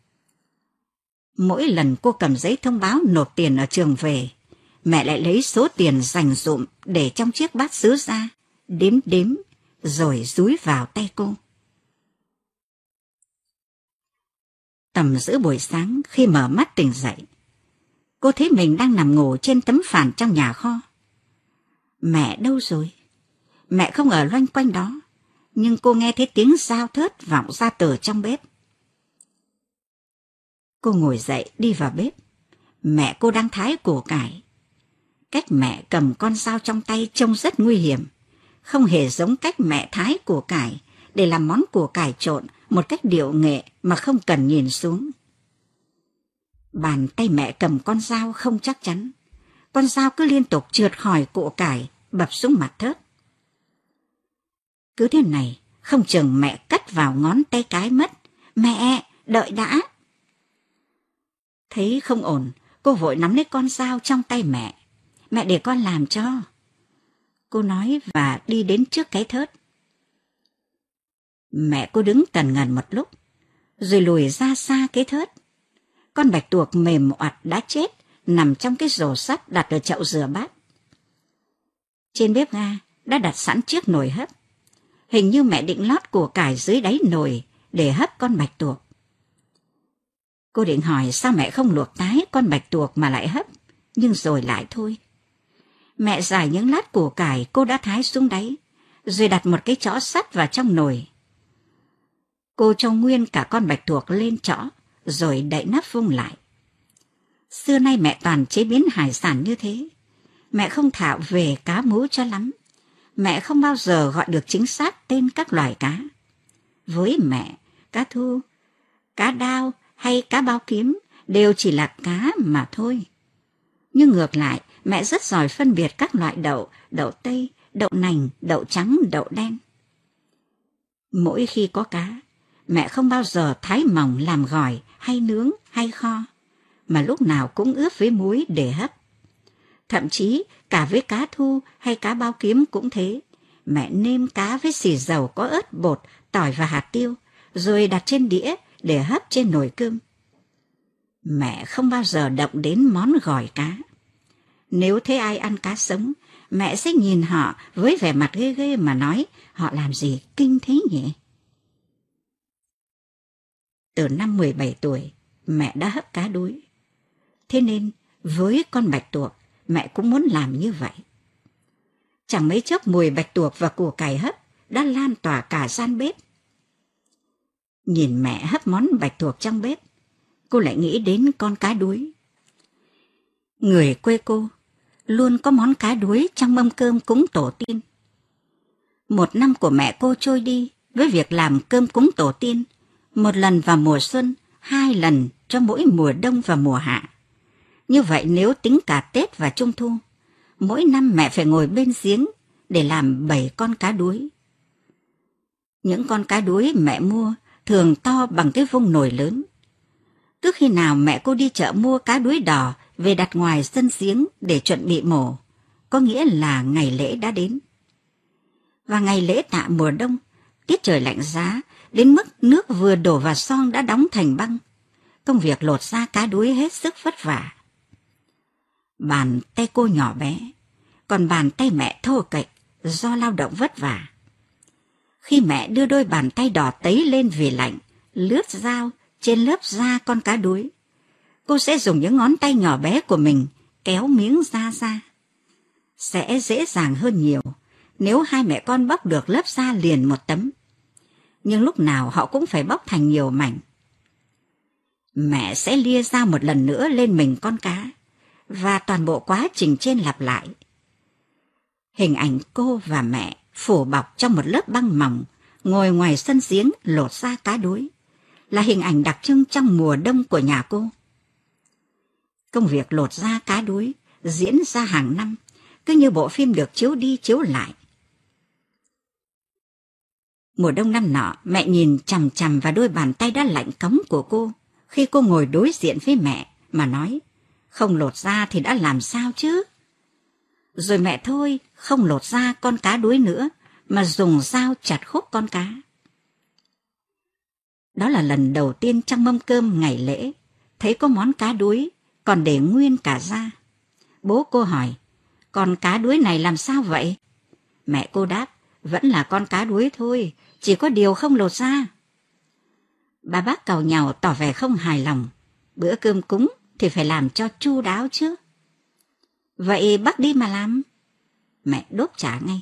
Mỗi lần cô cầm giấy thông báo nộp tiền ở trường về, mẹ lại lấy số tiền dành dụm để trong chiếc bát sứ ra, đếm, rồi dúi vào tay cô. Tầm giữa buổi sáng, khi mở mắt tỉnh dậy, cô thấy mình đang nằm ngủ trên tấm phản trong nhà kho. Mẹ đâu rồi? Mẹ không ở loanh quanh đó, nhưng cô nghe thấy tiếng dao thớt vọng ra từ trong bếp. Cô ngồi dậy đi vào bếp. Mẹ cô đang thái củ cải. Cách mẹ cầm con dao trong tay trông rất nguy hiểm, không hề giống cách mẹ thái củ cải để làm món củ cải trộn một cách điệu nghệ mà không cần nhìn xuống. Bàn tay mẹ cầm con dao không chắc chắn. Con dao cứ liên tục trượt khỏi củ cải, bập xuống mặt thớt. Cứ thế này, không chừng mẹ cắt vào ngón tay cái mất. Mẹ, đợi đã! Thấy không ổn, cô vội nắm lấy con dao trong tay mẹ. Mẹ để con làm cho. Cô nói và đi đến trước cái thớt. Mẹ cô đứng tần ngần một lúc, rồi lùi ra xa cái thớt. Con bạch tuộc mềm oặt đã chết, nằm trong cái rổ sắt đặt ở chậu rửa bát. Trên bếp ga đã đặt sẵn chiếc nồi hấp. Hình như mẹ định lót củ cải dưới đáy nồi để hấp con bạch tuộc. Cô định hỏi sao mẹ không luộc tái con bạch tuộc mà lại hấp, nhưng rồi lại thôi. Mẹ rải những lát củ cải cô đã thái xuống đáy, rồi đặt một cái chõ sắt vào trong nồi. Cô cho nguyên cả con bạch tuộc lên chõ, rồi đậy nắp vung lại. Xưa nay mẹ toàn chế biến hải sản như thế. Mẹ không thạo về cá mú cho lắm. Mẹ không bao giờ gọi được chính xác tên các loài cá. Với mẹ, cá thu, cá đao hay cá bao kiếm đều chỉ là cá mà thôi. Nhưng ngược lại, mẹ rất giỏi phân biệt các loại đậu, đậu tây, đậu nành, đậu trắng, đậu đen. Mỗi khi có cá, mẹ không bao giờ thái mỏng làm gỏi hay nướng hay kho, mà lúc nào cũng ướp với muối để hấp. Thậm chí cả với cá thu hay cá bao kiếm cũng thế. Mẹ nêm cá với xì dầu có ớt bột, tỏi và hạt tiêu, rồi đặt trên đĩa để hấp trên nồi cơm. Mẹ không bao giờ động đến món gỏi cá. Nếu thấy ai ăn cá sống, mẹ sẽ nhìn họ với vẻ mặt ghê ghê mà nói, họ làm gì kinh thế nhỉ? Từ năm 17 tuổi, mẹ đã hấp cá đuối. Thế nên, với con bạch tuộc, mẹ cũng muốn làm như vậy. Chẳng mấy chốc mùi bạch tuộc và củ cải hấp đã lan tỏa cả gian bếp. Nhìn mẹ hấp món bạch tuộc trong bếp, cô lại nghĩ đến con cá đuối. Người quê cô luôn có món cá đuối trong mâm cơm cúng tổ tiên. Một năm của mẹ cô trôi đi với việc làm cơm cúng tổ tiên, một lần vào mùa xuân, 2 lần cho mỗi mùa đông và mùa hạ. Như vậy nếu tính cả Tết và Trung thu, mỗi năm mẹ phải ngồi bên giếng để làm 7 con cá đuối. Những con cá đuối mẹ mua thường to bằng cái vung nồi lớn. Cứ khi nào mẹ cô đi chợ mua cá đuối đỏ về đặt ngoài sân giếng để chuẩn bị mổ, có nghĩa là ngày lễ đã đến. Và ngày lễ tạ mùa đông, tiết trời lạnh giá, đến mức nước vừa đổ vào xoong đã đóng thành băng. Công việc lột da cá đuối hết sức vất vả. Bàn tay cô nhỏ bé, còn bàn tay mẹ thô kệch do lao động vất vả. Khi mẹ đưa đôi bàn tay đỏ tấy lên vì lạnh, lướt dao trên lớp da con cá đuối, cô sẽ dùng những ngón tay nhỏ bé của mình kéo miếng da ra. Sẽ dễ dàng hơn nhiều nếu hai mẹ con bóc được lớp da liền một tấm. Nhưng lúc nào họ cũng phải bóc thành nhiều mảnh. Mẹ sẽ lia dao một lần nữa lên mình con cá, và toàn bộ quá trình trên lặp lại. Hình ảnh cô và mẹ phủ bọc trong một lớp băng mỏng, ngồi ngoài sân giếng lột da cá đuối, là hình ảnh đặc trưng trong mùa đông của nhà cô. Công việc lột da cá đuối diễn ra hàng năm, cứ như bộ phim được chiếu đi chiếu lại. Mùa đông năm nọ, mẹ nhìn chằm chằm vào đôi bàn tay đã lạnh cống của cô khi cô ngồi đối diện với mẹ mà nói, không lột da thì đã làm sao chứ? Rồi mẹ thôi, không lột da con cá đuối nữa, mà dùng dao chặt khúc con cá. Đó là lần đầu tiên trong mâm cơm ngày lễ, thấy có món cá đuối, còn để nguyên cả da. Bố cô hỏi, con cá đuối này làm sao vậy? Mẹ cô đáp, vẫn là con cá đuối thôi, chỉ có điều không lột da. Bà bác càu nhàu tỏ vẻ không hài lòng, bữa cơm cúng thì phải làm cho chu đáo chứ. Vậy bác đi mà làm. Mẹ đáp trả ngay.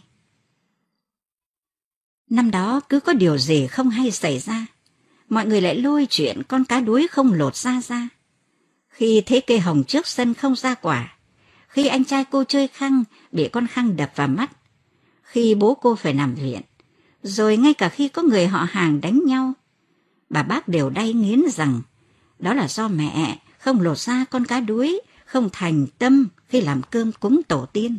Năm đó cứ có điều gì không hay xảy ra, mọi người lại lôi chuyện con cá đuối không lột da ra. Khi thấy cây hồng trước sân không ra quả, khi anh trai cô chơi khăng bị con khăng đập vào mắt, khi bố cô phải nằm viện, rồi ngay cả khi có người họ hàng đánh nhau, bà bác đều đay nghiến rằng đó là do mẹ không lột da con cá đuối, không thành tâm khi làm cơm cúng tổ tiên.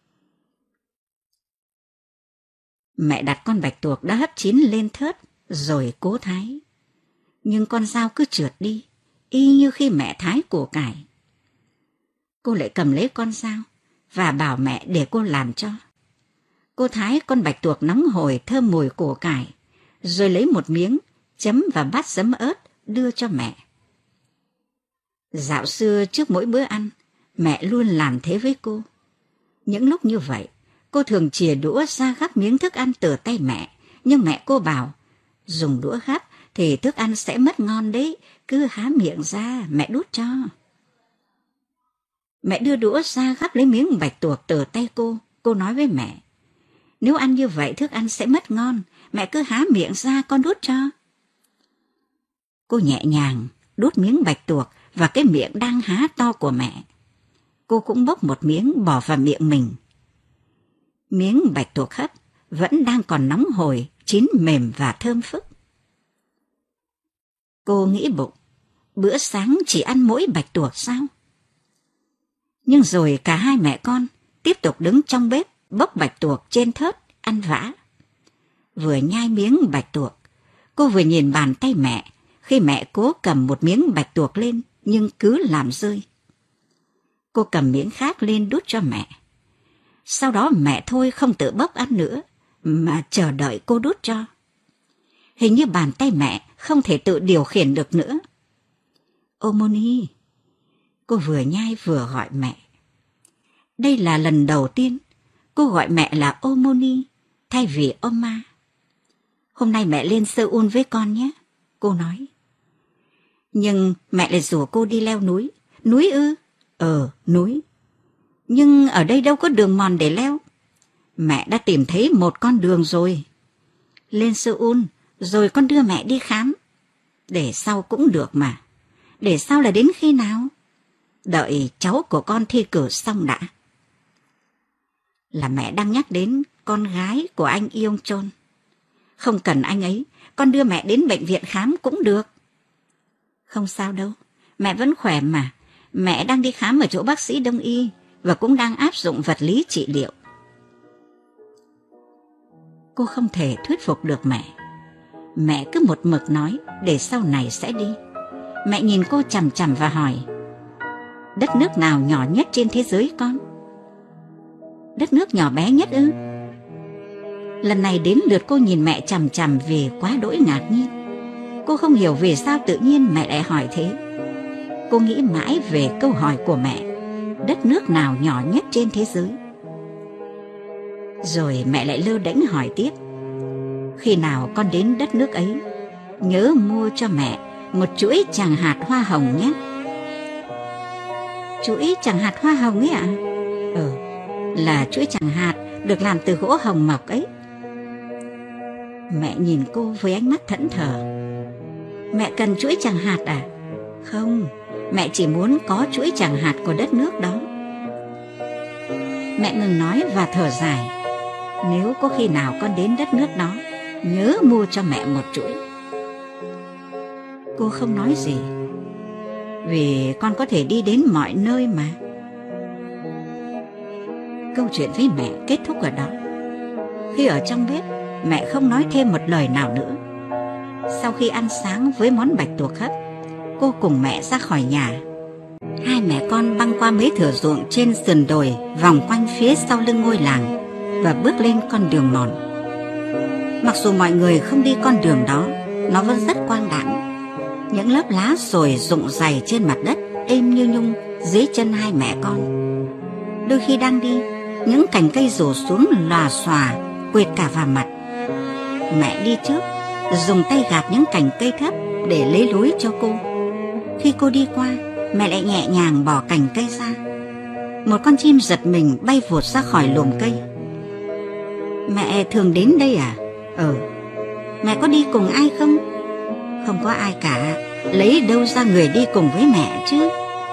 Mẹ đặt con bạch tuộc đã hấp chín lên thớt, rồi cố thái. Nhưng con dao cứ trượt đi, y như khi mẹ thái củ cải. Cô lại cầm lấy con dao và bảo mẹ để cô làm cho. Cô thái con bạch tuộc nóng hổi thơm mùi củ cải, rồi lấy một miếng chấm vào bát giấm ớt đưa cho mẹ. Dạo xưa trước mỗi bữa ăn, mẹ luôn làm thế với cô. Những lúc như vậy, cô thường chìa đũa ra gắp miếng thức ăn từ tay mẹ, nhưng mẹ cô bảo, dùng đũa gắp thì thức ăn sẽ mất ngon đấy, cứ há miệng ra, mẹ đút cho. Mẹ đưa đũa ra gắp lấy miếng bạch tuộc từ tay cô nói với mẹ, nếu ăn như vậy thức ăn sẽ mất ngon, mẹ cứ há miệng ra con đút cho. Cô nhẹ nhàng đút miếng bạch tuộc vào cái miệng đang há to của mẹ. Cô cũng bốc một miếng bỏ vào miệng mình. Miếng bạch tuộc hấp vẫn đang còn nóng hổi, chín mềm và thơm phức. Cô nghĩ bụng, bữa sáng chỉ ăn mỗi bạch tuộc sao? Nhưng rồi cả hai mẹ con tiếp tục đứng trong bếp bốc bạch tuộc trên thớt ăn vã. Vừa nhai miếng bạch tuộc, cô vừa nhìn bàn tay mẹ khi mẹ cố cầm một miếng bạch tuộc lên nhưng cứ làm rơi. Cô cầm miếng khác lên đút cho mẹ. Sau đó mẹ thôi không tự bốc ăn nữa, mà chờ đợi cô đút cho. Hình như bàn tay mẹ không thể tự điều khiển được nữa. Ô Moni. Cô vừa nhai vừa gọi mẹ. Đây là lần đầu tiên cô gọi mẹ là Ô Moni thay vì Oma. Hôm nay mẹ lên Seoul với con nhé, cô nói. Nhưng mẹ lại rủ cô đi leo núi. Núi ư? Núi. Nhưng ở đây đâu có đường mòn để leo. Mẹ đã tìm thấy một con đường rồi. Lên Seoul rồi con đưa mẹ đi khám. Để sau cũng được mà. Để sau là đến khi nào? Đợi cháu của con thi cử xong đã. Là mẹ đang nhắc đến con gái của anh Yong Chol. Không cần anh ấy, con đưa mẹ đến bệnh viện khám cũng được. Không sao đâu, mẹ vẫn khỏe mà. Mẹ đang đi khám ở chỗ bác sĩ đông y và cũng đang áp dụng vật lý trị liệu. Cô không thể thuyết phục được mẹ. Mẹ cứ một mực nói để sau này sẽ đi. Mẹ nhìn cô chằm chằm và hỏi, đất nước nào nhỏ nhất trên thế giới con? Đất nước nhỏ bé nhất ư? Lần này đến lượt cô nhìn mẹ chằm chằm vì quá đỗi ngạc nhiên. Cô không hiểu vì sao tự nhiên mẹ lại hỏi thế. Cô nghĩ mãi về câu hỏi của mẹ, đất nước nào nhỏ nhất trên thế giới? Rồi mẹ lại lơ đễnh hỏi tiếp, khi nào con đến đất nước ấy, nhớ mua cho mẹ một chuỗi tràng hạt hoa hồng nhé. Chuỗi tràng hạt hoa hồng ấy ạ? Là chuỗi tràng hạt được làm từ gỗ hồng mọc ấy. Mẹ nhìn cô với ánh mắt thẫn thờ. Mẹ cần chuỗi tràng hạt à? Không, mẹ chỉ muốn có chuỗi tràng hạt của đất nước đó. Mẹ ngừng nói và thở dài. Nếu có khi nào con đến đất nước đó, nhớ mua cho mẹ một chuỗi. Cô không nói gì, vì con có thể đi đến mọi nơi mà. Câu chuyện với mẹ kết thúc ở đó. Khi ở trong bếp, mẹ không nói thêm một lời nào nữa. Sau khi ăn sáng với món bạch tuộc hấp, cô cùng mẹ ra khỏi nhà. Hai mẹ con băng qua mấy thửa ruộng trên sườn đồi, vòng quanh phía sau lưng ngôi làng và bước lên con đường mòn. Mặc dù mọi người không đi con đường đó, nó vẫn rất quang đãng. Những lớp lá sồi rụng dày trên mặt đất, êm như nhung dưới chân hai mẹ con. Đôi khi đang đi, những cành cây rủ xuống lòa xòa, quệt cả vào mặt. Mẹ đi trước, dùng tay gạt những cành cây thấp để lấy lối cho cô. Khi cô đi qua, mẹ lại nhẹ nhàng bỏ cành cây ra. Một con chim giật mình bay vụt ra khỏi lùm cây. Mẹ thường đến đây à? Mẹ có đi cùng ai không? Không có ai cả, lấy đâu ra người đi cùng với mẹ chứ?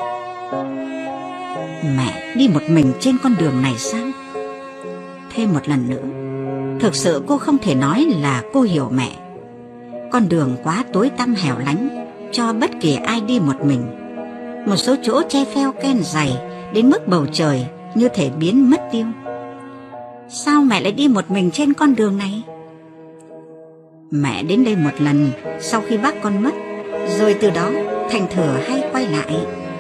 Mẹ đi một mình trên con đường này sao? Thêm một lần nữa, thực sự cô không thể nói là cô hiểu mẹ. Con đường quá tối tăm hẻo lánh cho bất kỳ ai đi một mình. Một số chỗ che pheo ken dày đến mức bầu trời như thể biến mất tiêu. Sao mẹ lại đi một mình trên con đường này? Mẹ đến đây một lần sau khi bác con mất, rồi từ đó thành thử hay quay lại.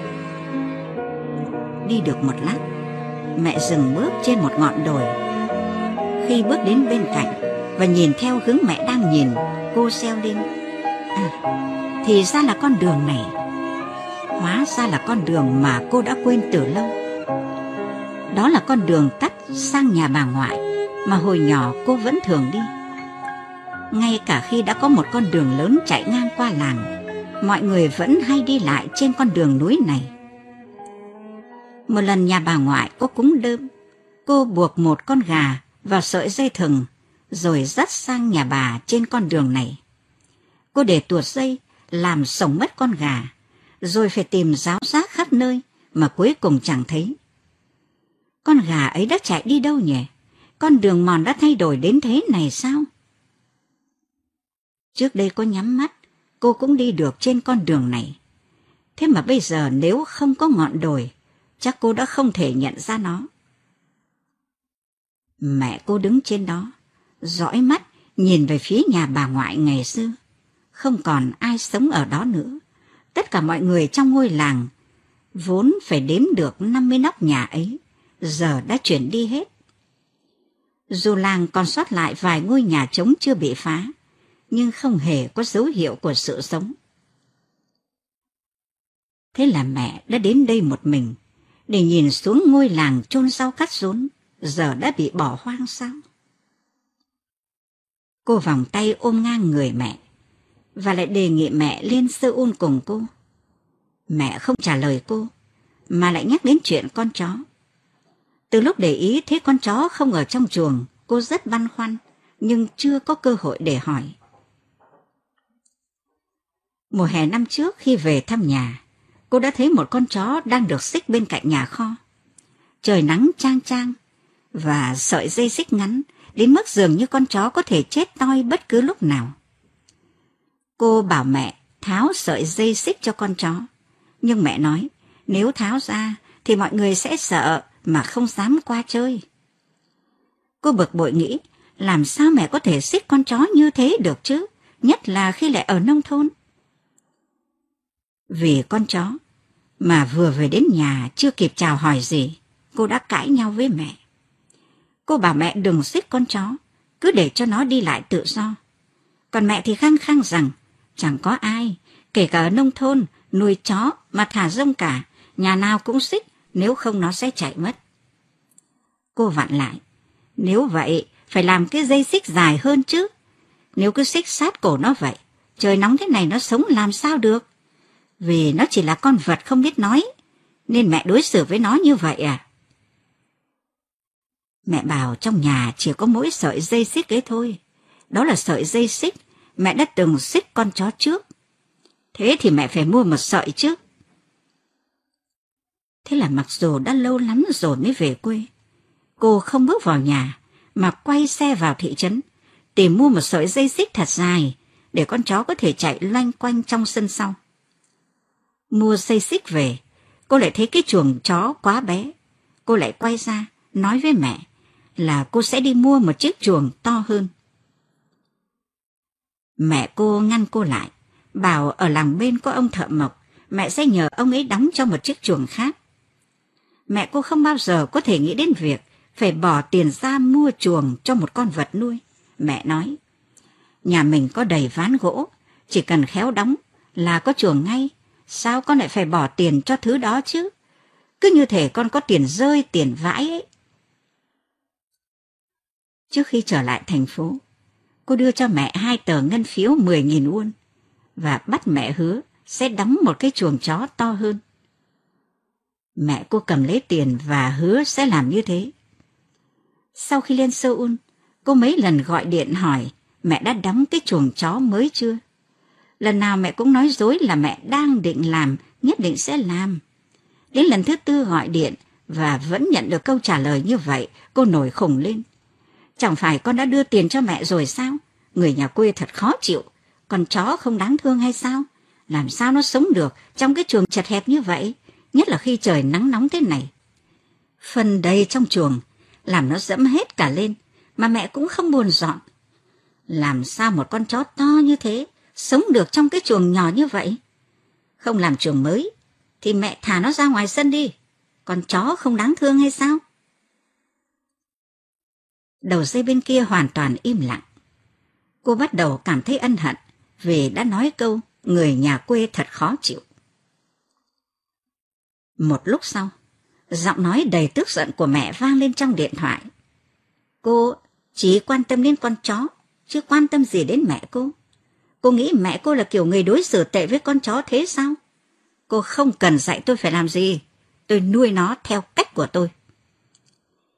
Đi được một lát, mẹ dừng bước trên một ngọn đồi. Khi bước đến bên cạnh và nhìn theo hướng mẹ đang nhìn, cô reo lên. Thì ra là con đường này. Hóa ra là con đường mà cô đã quên từ lâu. Đó là con đường tắt sang nhà bà ngoại mà hồi nhỏ cô vẫn thường đi. Ngay cả khi đã có một con đường lớn chạy ngang qua làng, mọi người vẫn hay đi lại trên con đường núi này. Một lần nhà bà ngoại có cúng đơm, cô buộc một con gà vào sợi dây thừng rồi dắt sang nhà bà trên con đường này. Cô để tuột dây làm sổng mất con gà, rồi phải tìm ráo rác khắp nơi mà cuối cùng chẳng thấy. Con gà ấy đã chạy đi đâu nhỉ? Con đường mòn đã thay đổi đến thế này sao? Trước đây cô nhắm mắt, cô cũng đi được trên con đường này. Thế mà bây giờ nếu không có ngọn đồi, chắc cô đã không thể nhận ra nó. Mẹ cô đứng trên đó, dõi mắt nhìn về phía nhà bà ngoại ngày xưa. Không còn ai sống ở đó nữa. Tất cả mọi người trong ngôi làng, vốn phải đếm được 50 nóc nhà ấy, giờ đã chuyển đi hết. Dù làng còn sót lại vài ngôi nhà trống chưa bị phá, nhưng không hề có dấu hiệu của sự sống. Thế là mẹ đã đến đây một mình, để nhìn xuống ngôi làng chôn rau cắt rốn, giờ đã bị bỏ hoang sao? Cô vòng tay ôm ngang người mẹ, và lại đề nghị mẹ lên Seoul cùng cô. Mẹ không trả lời cô, mà lại nhắc đến chuyện con chó. Từ lúc để ý thấy con chó không ở trong chuồng, cô rất băn khoăn, nhưng chưa có cơ hội để hỏi. Mùa hè năm trước khi về thăm nhà, cô đã thấy một con chó đang được xích bên cạnh nhà kho. Trời nắng chang chang, và sợi dây xích ngắn, đến mức dường như con chó có thể chết toi bất cứ lúc nào. Cô bảo mẹ tháo sợi dây xích cho con chó, nhưng mẹ nói nếu tháo ra thì mọi người sẽ sợ mà không dám qua chơi. Cô bực bội nghĩ, làm sao mẹ có thể xích con chó như thế được chứ, nhất là khi lại ở nông thôn. Vì con chó mà vừa về đến nhà chưa kịp chào hỏi gì, cô đã cãi nhau với mẹ. Cô bảo mẹ đừng xích con chó, cứ để cho nó đi lại tự do. Còn mẹ thì khăng khăng rằng chẳng có ai, kể cả ở nông thôn, nuôi chó mà thả rông cả, nhà nào cũng xích, nếu không nó sẽ chạy mất. Cô vặn lại, nếu vậy phải làm cái dây xích dài hơn chứ. Nếu cứ xích sát cổ nó vậy, trời nóng thế này nó sống làm sao được? Vì nó chỉ là con vật không biết nói, nên mẹ đối xử với nó như vậy à? Mẹ bảo trong nhà chỉ có mỗi sợi dây xích ấy thôi. Đó là sợi dây xích mẹ đã từng xích con chó trước. Thế thì mẹ phải mua một sợi chứ. Thế là mặc dù đã lâu lắm rồi mới về quê, cô không bước vào nhà mà quay xe vào thị trấn, tìm mua một sợi dây xích thật dài để con chó có thể chạy loanh quanh trong sân sau. Mua dây xích về, cô lại thấy cái chuồng chó quá bé. Cô lại quay ra nói với mẹ là cô sẽ đi mua một chiếc chuồng to hơn. Mẹ cô ngăn cô lại, bảo ở làng bên có ông thợ mộc, mẹ sẽ nhờ ông ấy đóng cho một chiếc chuồng khác. Mẹ cô không bao giờ có thể nghĩ đến việc phải bỏ tiền ra mua chuồng cho một con vật nuôi. Mẹ nói, nhà mình có đầy ván gỗ, chỉ cần khéo đóng là có chuồng ngay, sao con lại phải bỏ tiền cho thứ đó chứ? Cứ như thể con có tiền rơi, tiền vãi ấy. Trước khi trở lại thành phố, cô đưa cho mẹ 2 tờ ngân phiếu 10.000 won và bắt mẹ hứa sẽ đóng một cái chuồng chó to hơn. Mẹ cô cầm lấy tiền và hứa sẽ làm như thế. Sau khi lên Seoul, cô mấy lần gọi điện hỏi mẹ đã đóng cái chuồng chó mới chưa. Lần nào mẹ cũng nói dối là mẹ đang định làm, nhất định sẽ làm. Đến lần thứ 4 gọi điện và vẫn nhận được câu trả lời như vậy, cô nổi khùng lên. Chẳng phải con đã đưa tiền cho mẹ rồi sao? Người nhà quê thật khó chịu. Con chó không đáng thương hay sao? Làm sao nó sống được trong cái chuồng chật hẹp như vậy? Nhất là khi trời nắng nóng thế này. Phân đầy trong chuồng, làm nó dẫm hết cả lên, mà mẹ cũng không buồn dọn. Làm sao một con chó to như thế sống được trong cái chuồng nhỏ như vậy? Không làm chuồng mới, thì mẹ thả nó ra ngoài sân đi. Con chó không đáng thương hay sao? Đầu dây bên kia hoàn toàn im lặng. Cô bắt đầu cảm thấy ân hận vì đã nói câu người nhà quê thật khó chịu. Một lúc sau, giọng nói đầy tức giận của mẹ vang lên trong điện thoại. Cô chỉ quan tâm đến con chó, chứ quan tâm gì đến mẹ cô. Cô nghĩ mẹ cô là kiểu người đối xử tệ với con chó thế sao? Cô không cần dạy tôi phải làm gì. Tôi nuôi nó theo cách của tôi.